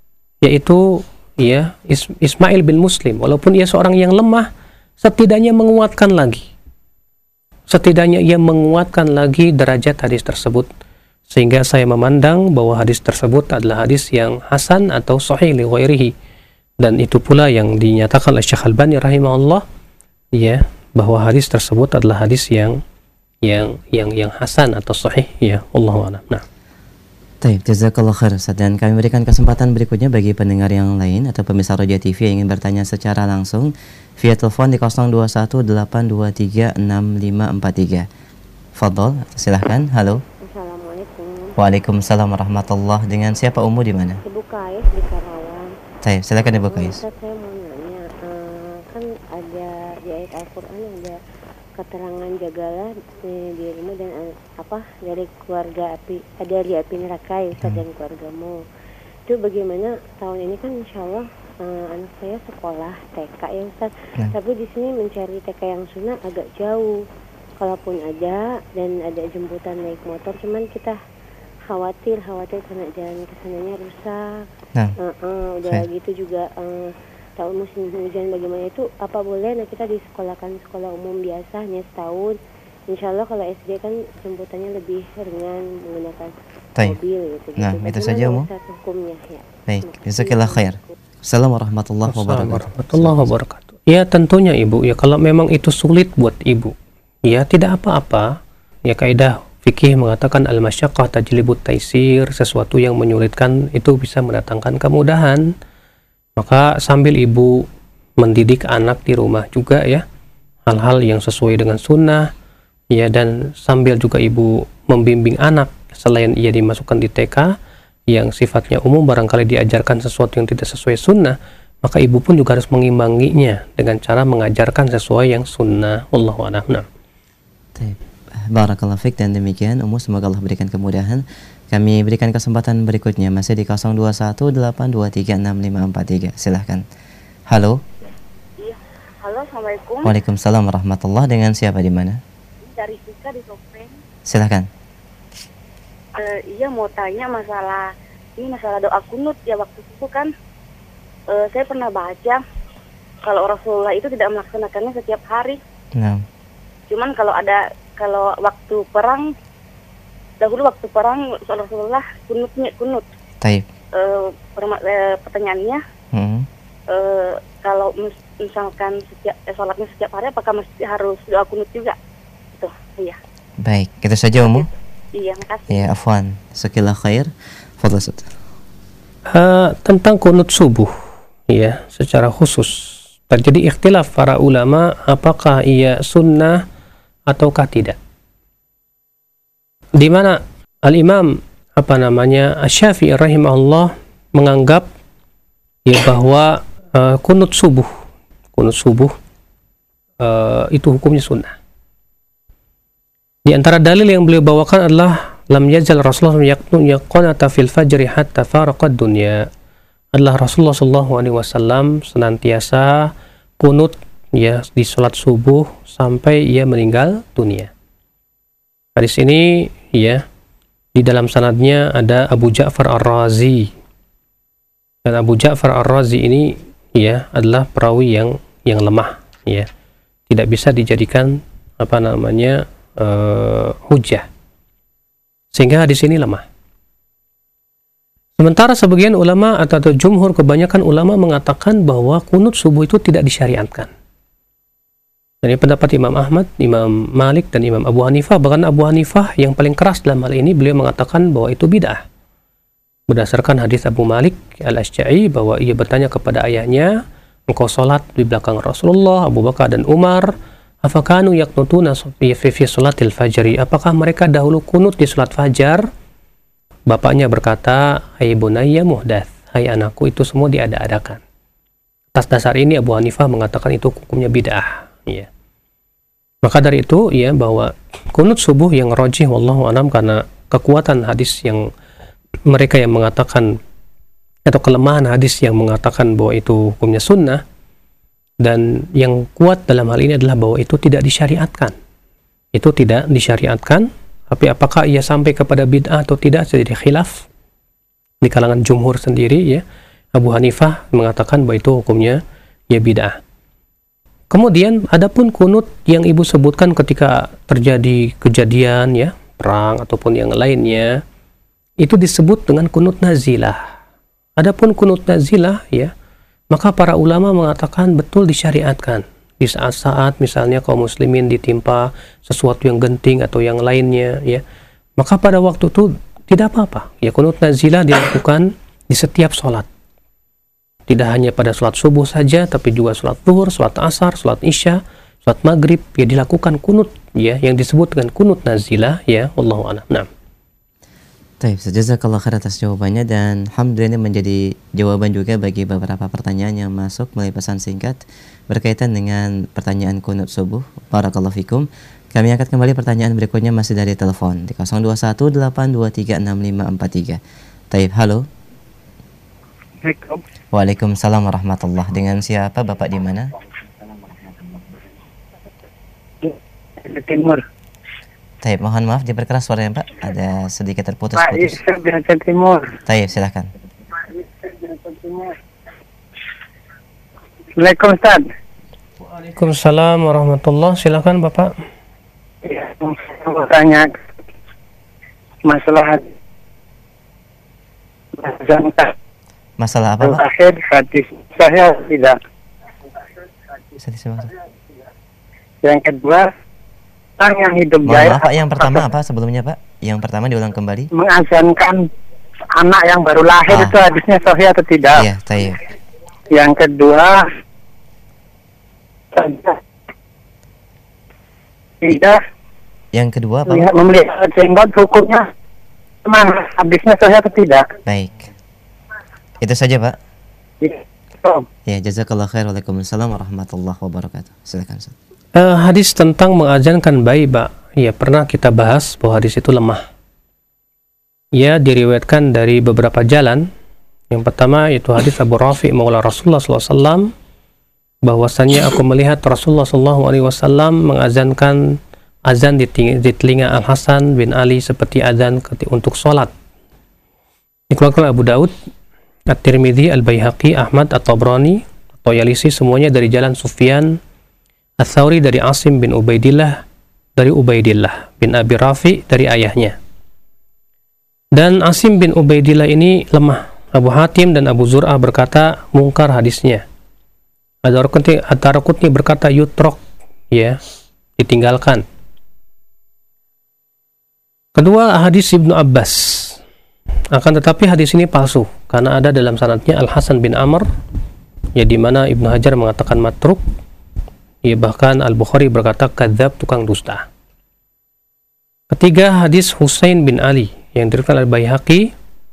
yaitu, ya, Is Ismail bin Muslim. Walaupun ia seorang yang lemah, setidaknya menguatkan lagi. Setidaknya ia menguatkan lagi derajat hadis tersebut. Sehingga saya memandang bahwa hadis tersebut adalah hadis yang hasan atau sahih li ghairihi. Dan itu pula yang dinyatakan oleh Syekh Al-Albani rahimahullah, ya, bahwa hadis tersebut adalah hadis yang yang yang yang hasan atau sahih, ya, Allahu a'lam. Nah. Baik, jazakallah khair, Ustaz. Dan kami berikan kesempatan berikutnya bagi pendengar yang lain atau pemirsa Roja T V yang ingin bertanya secara langsung via telepon di nol dua satu delapan dua tiga enam lima empat tiga. Fadhol, silahkan. Halo. Assalamualaikum. Waalaikumsalam warahmatullahi. Dengan siapa, Umu di mana? Ibu Kais di Karawang. Baik, silakan Ibu Kais. Ustaz, saya mau nanya, uh, kan ada di ayat Al-Qur'an ada keterangan jagalah di dirimu dan uh, apa dari keluarga api, ada dari api neraka, ya, Ustaz, hmm. dan keluargamu. Itu bagaimana tahun ini kan insya Allah uh, anak saya sekolah T K, ya, Ustaz. Hmm. Tapi di sini mencari T K yang sunnah agak jauh. Kalaupun ada dan ada jemputan naik motor, cuman kita khawatir khawatir karena jalan kesananya rusak. Nah, uh, uh, udah Hai. gitu juga uh, tahun musim hujan bagaimana itu, apa boleh nah kita disekolahkan sekolah umum biasa hanya setahun? Insya Allah kalau S D kan jemputannya lebih ringan menggunakan Taib. mobil gitu. Nah, gitu. itu saja, Umu. Hukumnya ya. Baik, jazakallah khair. Assalamualaikum warahmatullahi wabarakatuh. warahmatullahi wabarakatuh. Ya tentunya Ibu, ya kalau memang itu sulit buat Ibu, ya tidak apa-apa. Ya kaidah fikih mengatakan al-masyaqqah tajlibut taisir, sesuatu yang menyulitkan itu bisa mendatangkan kemudahan. Maka sambil Ibu mendidik anak di rumah juga ya, hal-hal yang sesuai dengan sunnah, ya, dan sambil juga Ibu membimbing anak selain ia dimasukkan di T K yang sifatnya umum, barangkali diajarkan sesuatu yang tidak sesuai sunnah, maka Ibu pun juga harus mengimbanginya dengan cara mengajarkan sesuai yang sunnah. Wallahu a'lam. Barakallahu fiik, dan demikian Umu, semoga Allah berikan kemudahan. Kami berikan kesempatan berikutnya masih di nol dua satu delapan dua tiga enam lima empat tiga. Silahkan. Halo. Iya. Halo, Assalamualaikum. Waalaikumsalam warahmatullahi. Dengan siapa di mana? Dari Sika di Topeng. Silahkan. Uh, iya, mau tanya masalah ini masalah doa kunut ya, waktu itu kan uh, saya pernah baca kalau Rasulullah itu tidak melaksanakannya setiap hari. Nah. Cuman kalau ada kalau waktu perang, dahulu waktu perang Rasulullah kunutnya kunut. Taib. Uh, perma- uh, pertanyaannya, hmm. uh, kalau mis- misalkan setiap eh, sholatnya setiap hari, apakah mesti harus doa kunut juga? Itu, iya. Baik, itu saja Umu. Iya, makasih. Ya, afwan. Sekila khair. Fadhil Ustaz. Uh, tentang kunut subuh, ya, secara khusus terjadi ikhtilaf para ulama apakah ia sunnah ataukah tidak. Di mana Al-Imam apa namanya Asy-Syafi'i rahimahullah menganggap ya bahwa uh, kunut subuh, kunut subuh uh, itu hukumnya sunnah. Di antara dalil yang beliau bawakan adalah lam yazal Rasulullah yaqnata fil fajri hatta faraqad dunya. Adalah Rasulullah sallallahu alaihi wasallam senantiasa kunut ya di salat subuh sampai ia meninggal dunia. Hadis ini ya di dalam sanadnya ada Abu Ja'far Ar-Razi. Dan Abu Ja'far Ar-Razi ini ya adalah perawi yang yang lemah ya. Tidak bisa dijadikan apa namanya Uh, hujah, sehingga hadis ini lemah. Sementara sebagian ulama atau, atau jumhur kebanyakan ulama mengatakan bahwa kunut subuh itu tidak disyariatkan. Dari pendapat Imam Ahmad, Imam Malik, dan Imam Abu Hanifah. Bahkan Abu Hanifah yang paling keras dalam hal ini, beliau mengatakan bahwa itu bid'ah. Berdasarkan hadis Abu Malik Al-Asy'ari bahwa ia bertanya kepada ayahnya, engkau sholat di belakang Rasulullah, Abu Bakar dan Umar, afakanu yaqnutuna fi fi salatil fajri, apakah mereka dahulu kunut di salat fajar? Bapaknya berkata, hai bunayya muhdath, hai anakku, itu semua diada-adakan. Atas dasar ini Abu Hanifah mengatakan itu hukumnya bid'ah ya. Maka dari itu ya bahwa kunut subuh yang rajih wallahu a'lam, karena kekuatan hadis yang mereka yang mengatakan atau kelemahan hadis yang mengatakan bahwa itu hukumnya sunnah. Dan yang kuat dalam hal ini adalah bahwa itu tidak disyariatkan. Itu tidak disyariatkan, tapi apakah ia sampai kepada bid'ah atau tidak jadi khilaf di kalangan jumhur sendiri ya. Abu Hanifah mengatakan bahwa itu hukumnya ya bid'ah. Kemudian adapun kunut yang ibu sebutkan ketika terjadi kejadian ya, perang ataupun yang lainnya, itu disebut dengan kunut nazilah. Adapun kunut nazilah ya, maka para ulama mengatakan betul disyariatkan di saat-saat misalnya kaum muslimin ditimpa sesuatu yang genting atau yang lainnya ya, maka pada waktu itu tidak apa-apa ya, kunut nazilah dilakukan di setiap sholat, tidak hanya pada sholat subuh saja, tapi juga sholat zuhur, sholat asar, sholat isya, sholat maghrib ya dilakukan kunut ya, yang disebut dengan kunut nazilah ya. Wallahu a'lam. Nah. Baik, jazakallah khair atas jawabannya, dan alhamdulillah ini menjadi jawaban juga bagi beberapa pertanyaan yang masuk melalui pesan singkat berkaitan dengan pertanyaan kunut subuh. Barakallahu fikum. Kami angkat kembali pertanyaan berikutnya masih dari telepon di nol dua satu delapan dua tiga enam lima empat tiga. Taib, halo. Assalamualaikum. Waalaikumsalam warahmatullah. Dengan siapa Bapak di mana? Di Timur. Taib, mohon maaf diperkeras suaranya Pak, ada sedikit terputus. Pak Isa Biasa Timur. Taib, silakan. Assalamualaikum Ustaz. Waalaikumsalam warahmatullah. Silakan Bapak. Ya, saya mau tanya masalah zakat. Masalah apa, Pak? Akhir hadis saya tidak. Bisa disebut. Yang kedua, orang yang hidup Mohon jahil. maaf, Pak, yang pertama apa sebelumnya, Pak? Yang pertama diulang kembali. Mengazankan anak yang baru lahir Ah. itu hadisnya sahih atau tidak? Iya, saya. Yang kedua, tidak Yang kedua, Pak? lihat memelihara jenggot hukumnya mana hadisnya sahih atau tidak? Baik. Itu saja, Pak. Oh. Ya, jazakallah khair. Waalaikumsalam warahmatullahi wabarakatuh. Silakan, Ustaz. Uh, hadis tentang mengazankan bayi, Pak. Ya, pernah kita bahas bahwa hadis itu lemah. Ya, diriwayatkan dari beberapa jalan. Yang pertama itu hadis Abu Rafi' maula Rasulullah sallallahu alaihi wasallam, bahwasannya aku melihat Rasulullah sallallahu alaihi wasallam mengazankan azan di, di telinga Al Hasan bin Ali seperti azan untuk sholat. Dikeluarkan Abu Daud, At-Tirmidzi, Al-Baihaqi, Ahmad, At-Tabrani, At-Tayalisi, semuanya dari jalan Sufyan Ats-Tsauri dari Asim bin Ubaidillah dari Ubaidillah bin Abi Rafi dari ayahnya. Dan Asim bin Ubaidillah ini lemah. Abu Hatim dan Abu Zur'ah berkata mungkar hadisnya. Ad-Darqutni berkata yutrok, ya, ditinggalkan. Kedua, hadis Ibnu Abbas. Akan tetapi hadis ini palsu karena ada dalam sanadnya Al Hasan bin Amr, ya, di mana Ibnu Hajar mengatakan matruk. Ya, bahkan Al-Bukhari berkata kadzab, tukang dusta. Ketiga, hadis Husain bin Ali yang diriwayatkan Al-Baihaqi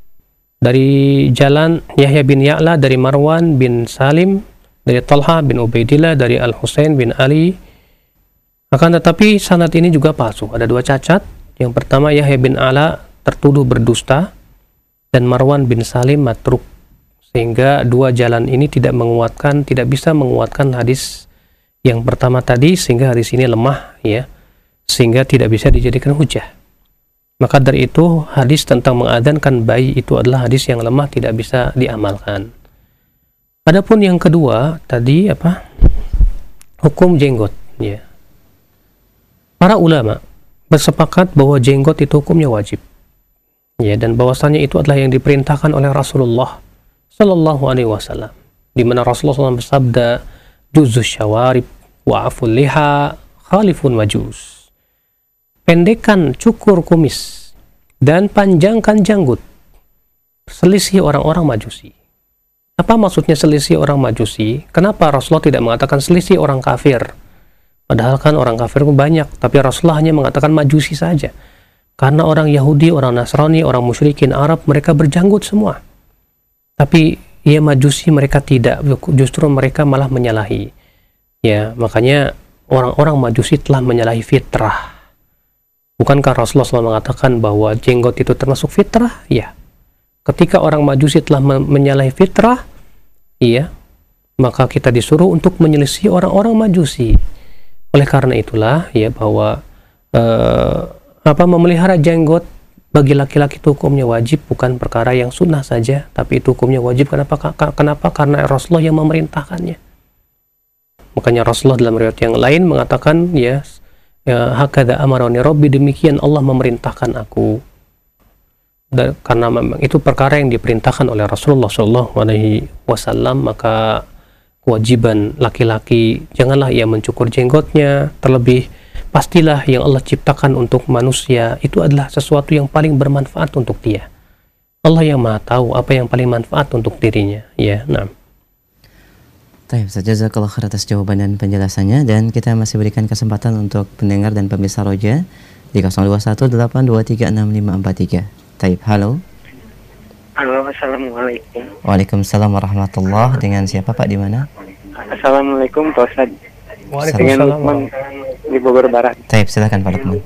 dari jalan Yahya bin Ya'la dari Marwan bin Salim dari Talha bin Ubaidillah dari Al-Husain bin Ali. Akan tetapi sanad ini juga palsu, ada dua cacat. Yang pertama, Yahya bin Ya'la tertuduh berdusta dan Marwan bin Salim matruk, sehingga dua jalan ini tidak menguatkan, tidak bisa menguatkan hadis yang pertama tadi, sehingga hadis ini lemah, ya, sehingga tidak bisa dijadikan hujah. Maka dari itu hadis tentang mengadzankan bayi itu adalah hadis yang lemah, tidak bisa diamalkan. Adapun yang kedua tadi apa? Hukum jenggot, ya. Para ulama bersepakat bahwa jenggot itu hukumnya wajib. Ya, dan bahwasannya itu adalah yang diperintahkan oleh Rasulullah sallallahu alaihi wasallam, di mana Rasulullah shallallahu alaihi wasallam bersabda, "Juzus syawarib wa aful liha khalifun majus." Pendekkan cukur kumis dan panjangkan janggut, selisih orang-orang Majusi. Apa maksudnya selisih orang Majusi? Kenapa Rasulullah tidak mengatakan selisih orang kafir? Padahal kan orang kafir banyak, tapi Rasulullah hanya mengatakan Majusi saja. Karena orang Yahudi, orang Nasrani, orang musyrikin Arab, mereka berjanggut semua. Tapi ya Majusi mereka tidak, justru mereka malah menyalahi. Ya, makanya orang-orang Majusi telah menyalahi fitrah. Bukankah Rasulullah shallallahu alaihi wasallam mengatakan bahwa jenggot itu termasuk fitrah? Ya. Ketika orang Majusi telah menyalahi fitrah, iya, maka kita disuruh untuk menyelisih orang-orang Majusi. Oleh karena itulah, ya, bahwa uh, apa memelihara jenggot bagi laki-laki itu hukumnya wajib, bukan perkara yang sunnah saja, tapi itu hukumnya wajib. Kenapa? Kenapa? Karena Rasulullah yang memerintahkannya. Makanya Rasulullah dalam riwayat yang lain mengatakan, ya, ya hakadha amarani Rabbi, demikian Allah memerintahkan aku. Dan karena memang itu perkara yang diperintahkan oleh Rasulullah shallallahu alaihi wasallam, maka kewajiban laki-laki janganlah ia mencukur jenggotnya. Terlebih pastilah yang Allah ciptakan untuk manusia itu adalah sesuatu yang paling bermanfaat untuk dia. Allah yang Maha tahu apa yang paling manfaat untuk dirinya. Ya, nah. Baik, Ustaz, jazakallahu khair atas jawaban dan penjelasannya, dan kita masih berikan kesempatan untuk pendengar dan pemirsa Roja di nol dua satu delapan dua tiga enam lima empat tiga. Taib, halo. Halo, assalamualaikum. Waalaikumsalam warahmatullahi. Dengan siapa Pak, di mana? Assalamualaikum Pak Ustaz. Waalaikumsalam. Dengan Lukman di Bogor Barat. Taib, silakan Pak Lukman.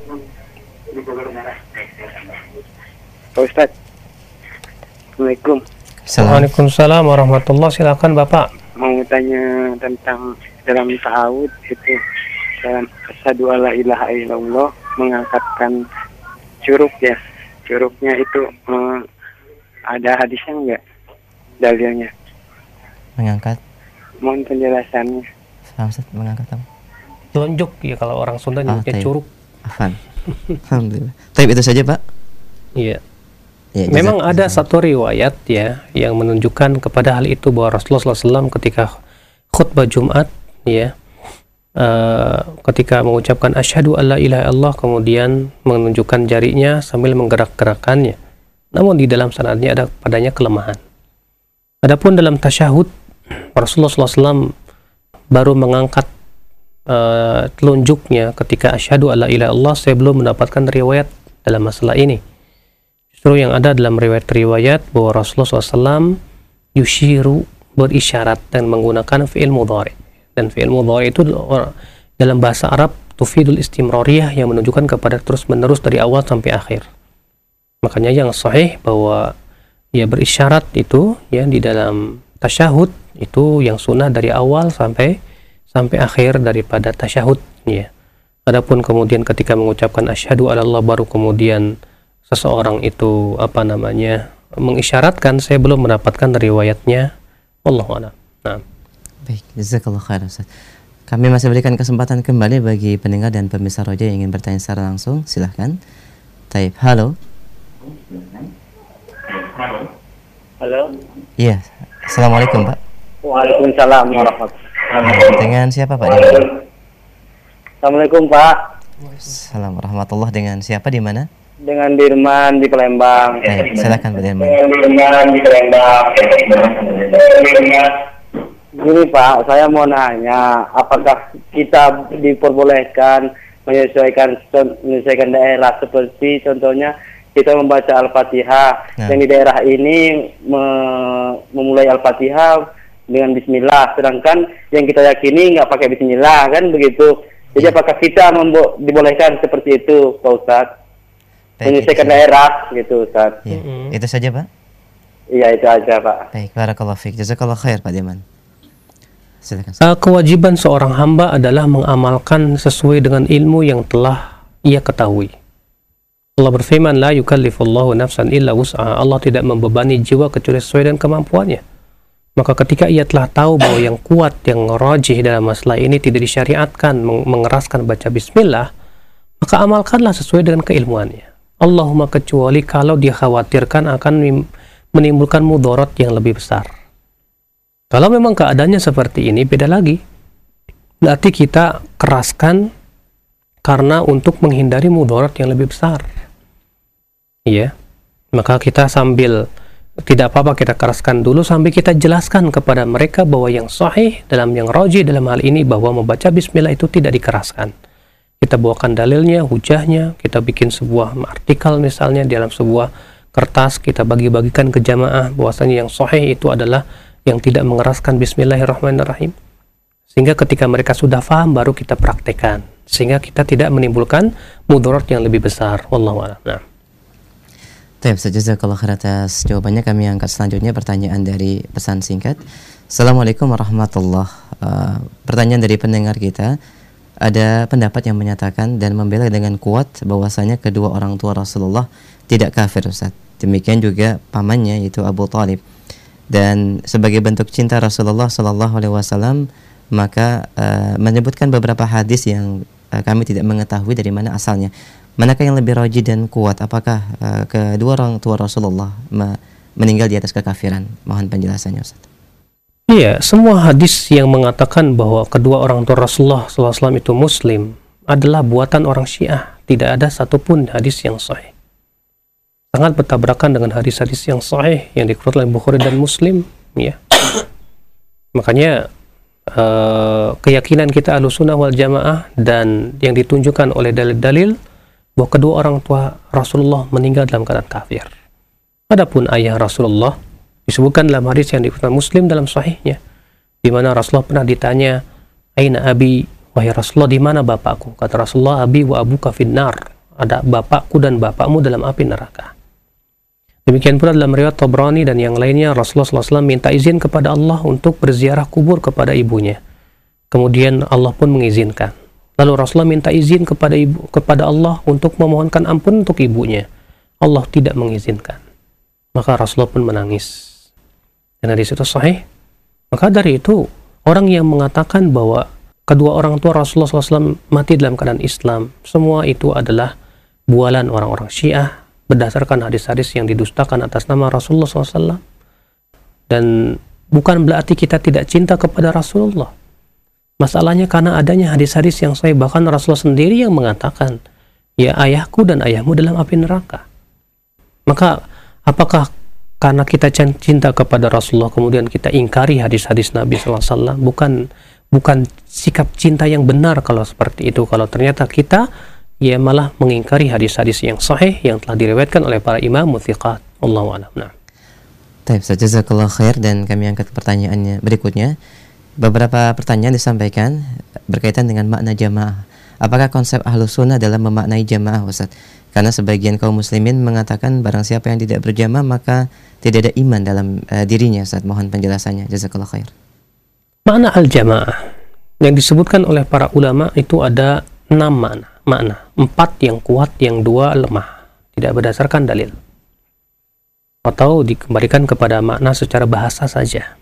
Pak Ustaz. Assalamualaikum. Waalaikumsalam warahmatullahi. Silakan Bapak. Mau tanya tentang dalam ta'awud itu, dalam asyhadu alla ilaha illallah, mengangkatkan curug, ya, curugnya itu eh, ada hadisnya enggak dalilnya? Mengangkat Mohon penjelasannya. Paham Ustaz, mengangkat apa? Telunjuk ya kalau orang Sunda nyebutnya taib. curug. Afan. Alhamdulillah. Tapi itu saja Pak. Iya. Ya, Memang jazak- ada satu riwayat ya yang menunjukkan kepada hal itu bahwa Rasulullah shallallahu alaihi wasallam ketika khutbah Jumat ya uh, ketika mengucapkan asyhadu alla ilaha illallah kemudian menunjukkan jarinya sambil menggerak-gerakannya. Namun di dalam sanadnya ada padanya kelemahan. Adapun dalam tasyahud Rasulullah shallallahu alaihi wasallam baru mengangkat uh, telunjuknya ketika asyhadu alla ilaha illallah. Saya belum mendapatkan riwayat dalam masalah ini. Justru yang ada dalam riwayat-riwayat bahwa Rasulullah shallallahu alaihi wasallam yushiru, berisyarat dan menggunakan fi'il mudhari. Dan fi'il mudhari itu dalam bahasa Arab tufidul istimrariyah yang menunjukkan kepada terus-menerus dari awal sampai akhir. Makanya yang sahih bahwa ya berisyarat itu ya di dalam tasyahud itu yang sunnah dari awal sampai sampai akhir daripada tasyahud ya. Adapun kemudian ketika mengucapkan asyhadu alla baru kemudian seseorang itu apa namanya mengisyaratkan, saya belum mendapatkan riwayatnya. Wallahu a'lam. Nah. Baik, jazakallah khair Ustaz. Kami masih berikan kesempatan kembali bagi pendengar dan pemirsa Roja yang ingin bertanya secara langsung, silahkan. Taib, halo. Halo. Iya, assalamualaikum Pak. Waalaikumsalam warahmatullahi. Dengan siapa Pak? Assalamualaikum Pak. Assalamualaikum warahmatullahi. Dengan siapa di mana? Dengan Dirman di Palembang. Baik, silakan Pak Dirman. Dirman di Palembang. Gini Pak, saya mau nanya, apakah kita diperbolehkan menyesuaikan menyesuaikan daerah seperti contohnya kita membaca Al-Fatihah nah. Yang di daerah ini me, memulai Al-Fatihah dengan Bismillah, sedangkan yang kita yakini nggak pakai Bismillah kan begitu. Jadi apakah kita membo- dibolehkan seperti itu Pak Ustadz? Menyesuaikan daerah gitu Ustaz. Ya, mm-hmm. Itu saja Pak? Iya itu aja Pak. Baik, barakallahu fiik. Jazakallah khair Pak Dirman. Silakan. Uh, kewajiban seorang hamba adalah mengamalkan sesuai dengan ilmu yang telah ia ketahui. Allah berfirman, la yukallifullahu nafsan illa wus'aha. Allah tidak membebani jiwa kecuali sesuai dengan kemampuannya. Maka ketika ia telah tahu bahwa yang kuat, yang rajih dalam masalah ini tidak disyariatkan mengeraskan baca bismillah, maka amalkanlah sesuai dengan keilmuannya. Allahumma kecuali kalau dikhawatirkan akan menimbulkan mudarat yang lebih besar. Kalau memang keadaannya seperti ini, beda lagi. Berarti kita keraskan karena untuk menghindari mudarat yang lebih besar. Iya. Maka kita sambil tidak apa-apa kita keraskan dulu sampai kita jelaskan kepada mereka bahwa yang sahih dalam yang rajih dalam hal ini bahwa membaca bismillah itu tidak dikeraskan. Kita bawakan dalilnya, hujahnya, kita bikin sebuah artikel misalnya dalam sebuah kertas, kita bagi-bagikan ke jamaah bahwasanya yang sahih itu adalah yang tidak mengeraskan bismillahirrahmanirrahim. Sehingga ketika mereka sudah paham baru kita praktekkan. Sehingga kita tidak menimbulkan mudarat yang lebih besar. Wallahu a'lam. Nah. Baik, jazakallahu khair atas jawabannya. Kami angkat selanjutnya pertanyaan dari pesan singkat. Assalamualaikum warahmatullahi wabarakatuh. Uh, pertanyaan dari pendengar kita. Ada pendapat yang menyatakan dan membela dengan kuat bahwasanya kedua orang tua Rasulullah tidak kafir Ustaz. Demikian juga pamannya yaitu Abu Thalib. Dan sebagai bentuk cinta Rasulullah sallallahu alaihi wasallam maka uh, menyebutkan beberapa hadis yang uh, kami tidak mengetahui dari mana asalnya. Manakah yang lebih rajih dan kuat? Apakah uh, kedua orang tua Rasulullah me- meninggal di atas kekafiran? Mohon penjelasannya Ustaz. Iya, semua hadis yang mengatakan bahwa kedua orang tua Rasulullah shallallahu alaihi wasallam itu Muslim adalah buatan orang Syiah. Tidak ada satupun hadis yang sahih. Sangat bertabrakan dengan hadis-hadis yang sahih yang dikeluarkan oleh Bukhari dan Muslim. Ya. Makanya uh, keyakinan kita Ahlussunnah wal Jamaah dan yang ditunjukkan oleh dalil-dalil bahwa kedua orang tua Rasulullah meninggal dalam keadaan kafir. Adapun ayah Rasulullah disebutkan dalam hadis yang dikutip Muslim dalam sahihnya, di mana Rasulullah pernah ditanya, "Aina abi?" Wahai Rasulullah, di mana bapakku? Kata Rasulullah, "Abi wa abuka finnar." Ada bapakku dan bapakmu dalam api neraka. Demikian pula dalam riwayat Tabrani dan yang lainnya, Rasulullah shallallahu alaihi wasallam minta izin kepada Allah untuk berziarah kubur kepada ibunya. Kemudian Allah pun mengizinkan. Lalu Rasulullah minta izin kepada ibu kepada Allah untuk memohonkan ampun untuk ibunya. Allah tidak mengizinkan. Maka Rasulullah pun menangis. Dan di situ sahih. Maka dari itu orang yang mengatakan bahwa kedua orang tua Rasulullah shallallahu alaihi wasallam mati dalam keadaan Islam, semua itu adalah bualan orang-orang Syiah berdasarkan hadis-hadis yang didustakan atas nama Rasulullah shallallahu alaihi wasallam. Dan bukan berarti kita tidak cinta kepada Rasulullah. Masalahnya karena adanya hadis-hadis yang sahih, bahkan Rasulullah sendiri yang mengatakan, ya ayahku dan ayahmu dalam api neraka. Maka apakah karena kita cinta kepada Rasulullah kemudian kita ingkari hadis-hadis Nabi shallallahu alaihi wasallam? Bukan bukan sikap cinta yang benar kalau seperti itu. Kalau ternyata kita ya malah mengingkari hadis-hadis yang sahih yang telah diriwayatkan oleh para imam muthiqat. Wallahu a'lam. Nah. Baik, jazakallahu khair, dan kami angkat pertanyaannya berikutnya. Beberapa pertanyaan disampaikan berkaitan dengan makna jamaah. Apakah konsep Ahlus Sunnah dalam memaknai jamaah, Ustaz? Karena sebagian kaum muslimin mengatakan barang siapa yang tidak berjamaah maka tidak ada iman dalam uh, dirinya, Ustaz. Mohon penjelasannya. Jazakallahu khair. Makna al-jamaah yang disebutkan oleh para ulama itu ada enam makna. Makna empat yang kuat, yang dua lemah, tidak berdasarkan dalil, atau dikembalikan kepada makna secara bahasa saja.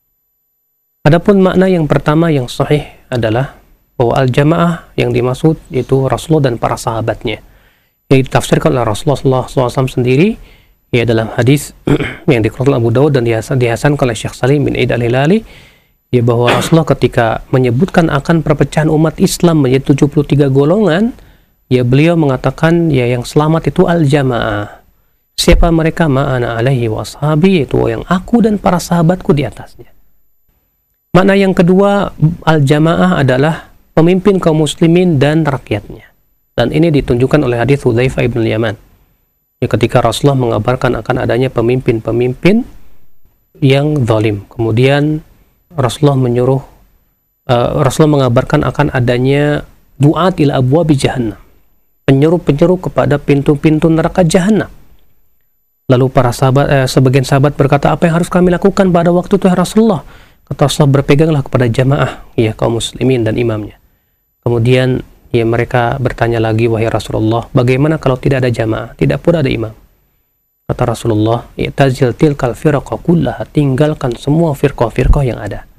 Adapun makna yang pertama yang sahih adalah bahwa al-jamaah yang dimaksud itu Rasulullah dan para sahabatnya, yang ditafsirkan oleh Rasulullah shallallahu alaihi wasallam sendiri, ya dalam hadis yang dikeluarkan Abu Dawud dan dihasankan oleh Syekh Salim bin Eid al-Hilali, ya bahwa Rasulullah ketika menyebutkan akan perpecahan umat Islam menjadi tujuh puluh tiga golongan, ya beliau mengatakan ya yang selamat itu al-jamaah. Siapa mereka? Ma'ana alaihi wa ashabi, yaitu yang aku dan para sahabatku di atasnya. Makna yang kedua, al-jamaah adalah pemimpin kaum muslimin dan rakyatnya. Dan ini ditunjukkan oleh hadis Hudzaifah ibn Yaman. Ya, ketika Rasulullah mengabarkan akan adanya pemimpin-pemimpin yang zalim. Kemudian Rasulullah menyuruh, uh, Rasulullah mengabarkan akan adanya du'at ila abwabi jahannam. Penyeru-penyeru kepada pintu-pintu neraka jahannam. Lalu para sahabat, eh, sebagian sahabat berkata, apa yang harus kami lakukan pada waktu itu ya Rasulullah? Kata Rasulullah, berpeganglah kepada jamaah, ya kaum muslimin dan imamnya. Kemudian ya mereka bertanya lagi, wahai Rasulullah, bagaimana kalau tidak ada jamaah, tidak pun ada imam? Kata Rasulullah, i'tazil tilkal firqa kullaha, tinggalkan semua firqah-firqah yang ada.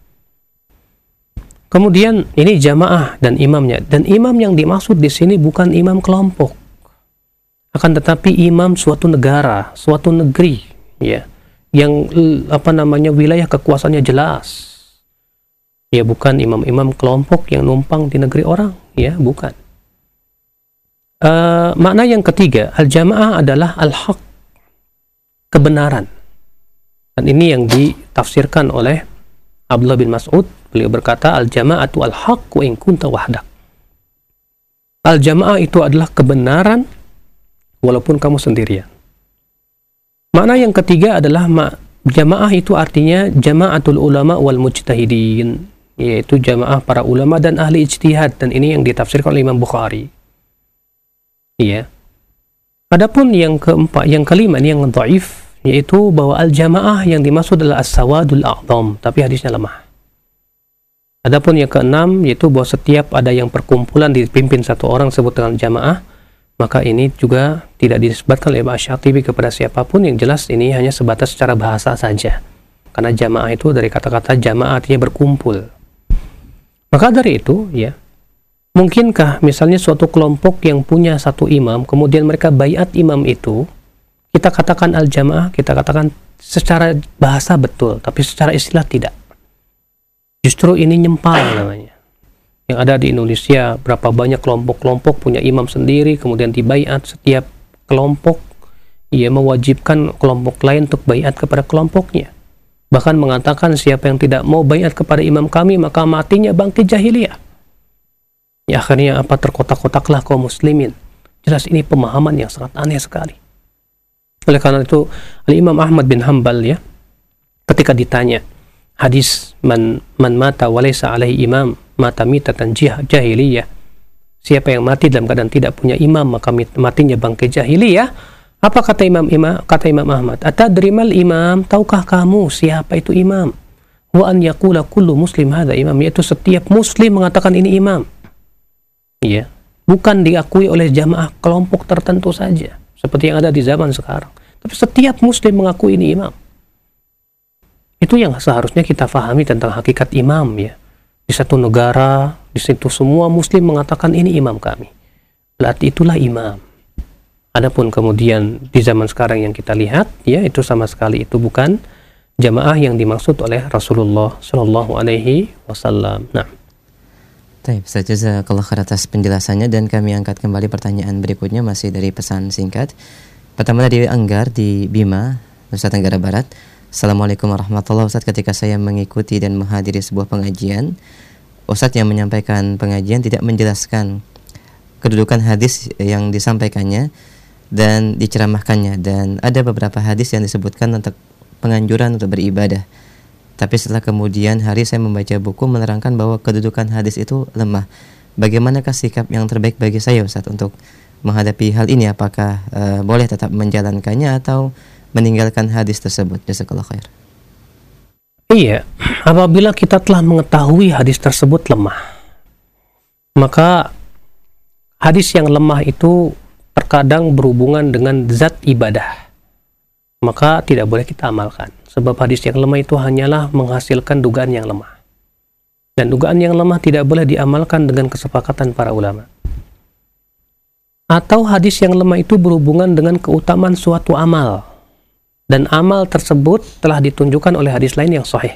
Kemudian ini jamaah dan imamnya, dan imam yang dimaksud di sini bukan imam kelompok, akan tetapi imam suatu negara, suatu negeri, ya, yang apa namanya wilayah kekuasaannya jelas. Ya bukan imam-imam kelompok yang numpang di negeri orang, ya bukan. Uh, makna yang ketiga, al-jamaah adalah al-haq, kebenaran. Dan ini yang ditafsirkan oleh Abdullah bin Mas'ud. Beliau berkata, al-jama'atu al-haq wa in kunta wahdak. Al-jamaah itu adalah kebenaran walaupun kamu sendirian. Makna yang ketiga adalah jamaah itu artinya jama'atul ulama wal mujtahidin, yaitu jamaah para ulama dan ahli ijtihad, dan ini yang ditafsirkan oleh Imam Bukhari. Iya. Adapun yang keempat, yang kelima ini yang dhaif, yaitu bahwa al-jamaah yang dimaksud adalah as-sawadul a'zam, tapi hadisnya lemah. Adapun yang keenam yaitu bahwa setiap ada yang perkumpulan dipimpin satu orang sebut dengan jamaah, maka ini juga tidak disebutkan oleh Asy-Syatibi kepada siapapun. Yang jelas ini hanya sebatas secara bahasa saja. Karena jamaah itu dari kata-kata jamaah artinya berkumpul. Maka dari itu, ya, mungkinkah misalnya suatu kelompok yang punya satu imam, kemudian mereka baiat imam itu, kita katakan al-jamaah, kita katakan secara bahasa betul, tapi secara istilah tidak. Justru ini nyempal namanya. Yang ada di Indonesia, berapa banyak kelompok-kelompok punya imam sendiri, kemudian dibaiat setiap kelompok, ia mewajibkan kelompok lain untuk baiat kepada kelompoknya. Bahkan mengatakan siapa yang tidak mau baiat kepada imam kami, maka matinya bangkit jahiliyah. Ya akhirnya apa, terkotak-kotaklah kaum muslimin. Jelas ini pemahaman yang sangat aneh sekali. Oleh karena itu, Al-Imam Ahmad bin Hanbal, ya, ketika ditanya hadis man man mata walaysa alaihi imam mata mitatan jahiliyah, siapa yang mati dalam keadaan tidak punya imam maka matinya bangkai jahiliyah, apa kata Imam Imam kata Imam Ahmad, atadrimal imam, tahukah kamu siapa itu imam? Wa an yaqula kullu muslim hadza imam, yaitu setiap muslim mengatakan ini imam. Iya, bukan diakui oleh jamaah kelompok tertentu saja seperti yang ada di zaman sekarang, tapi setiap muslim mengakui ini imam. Itu yang seharusnya kita fahami tentang hakikat imam ya. Di satu negara, di situ semua muslim mengatakan ini imam kami. Berarti itulah imam. Adapun kemudian di zaman sekarang yang kita lihat ya, itu sama sekali itu bukan jamaah yang dimaksud oleh Rasulullah Shallallahu Alaihi Wasallam. Nah, baik, Ustaz, jazakallah khair atas penjelasannya, dan kami angkat kembali pertanyaan berikutnya masih dari pesan singkat. Pertama dari Anggar di Bima, Nusa Tenggara Barat. Assalamualaikum warahmatullahi wabarakatuh. Ustaz, ketika saya mengikuti dan menghadiri sebuah pengajian, Ustaz yang menyampaikan pengajian tidak menjelaskan kedudukan hadis yang disampaikannya dan diceramahkannya, dan ada beberapa hadis yang disebutkan untuk penganjuran untuk beribadah. Tapi setelah kemudian hari saya membaca buku menerangkan bahwa kedudukan hadis itu lemah. Bagaimanakah sikap yang terbaik bagi saya, Ustaz, untuk menghadapi hal ini? Apakah uh, boleh tetap menjalankannya atau meninggalkan hadis tersebut? Jazakallahu khair. Iya, apabila kita telah mengetahui hadis tersebut lemah, maka hadis yang lemah itu terkadang berhubungan dengan zat ibadah, maka tidak boleh kita amalkan. Sebab hadis yang lemah itu hanyalah menghasilkan dugaan yang lemah. Dan dugaan yang lemah tidak boleh diamalkan dengan kesepakatan para ulama. Atau hadis yang lemah itu berhubungan dengan keutamaan suatu amal, dan amal tersebut telah ditunjukkan oleh hadis lain yang sahih,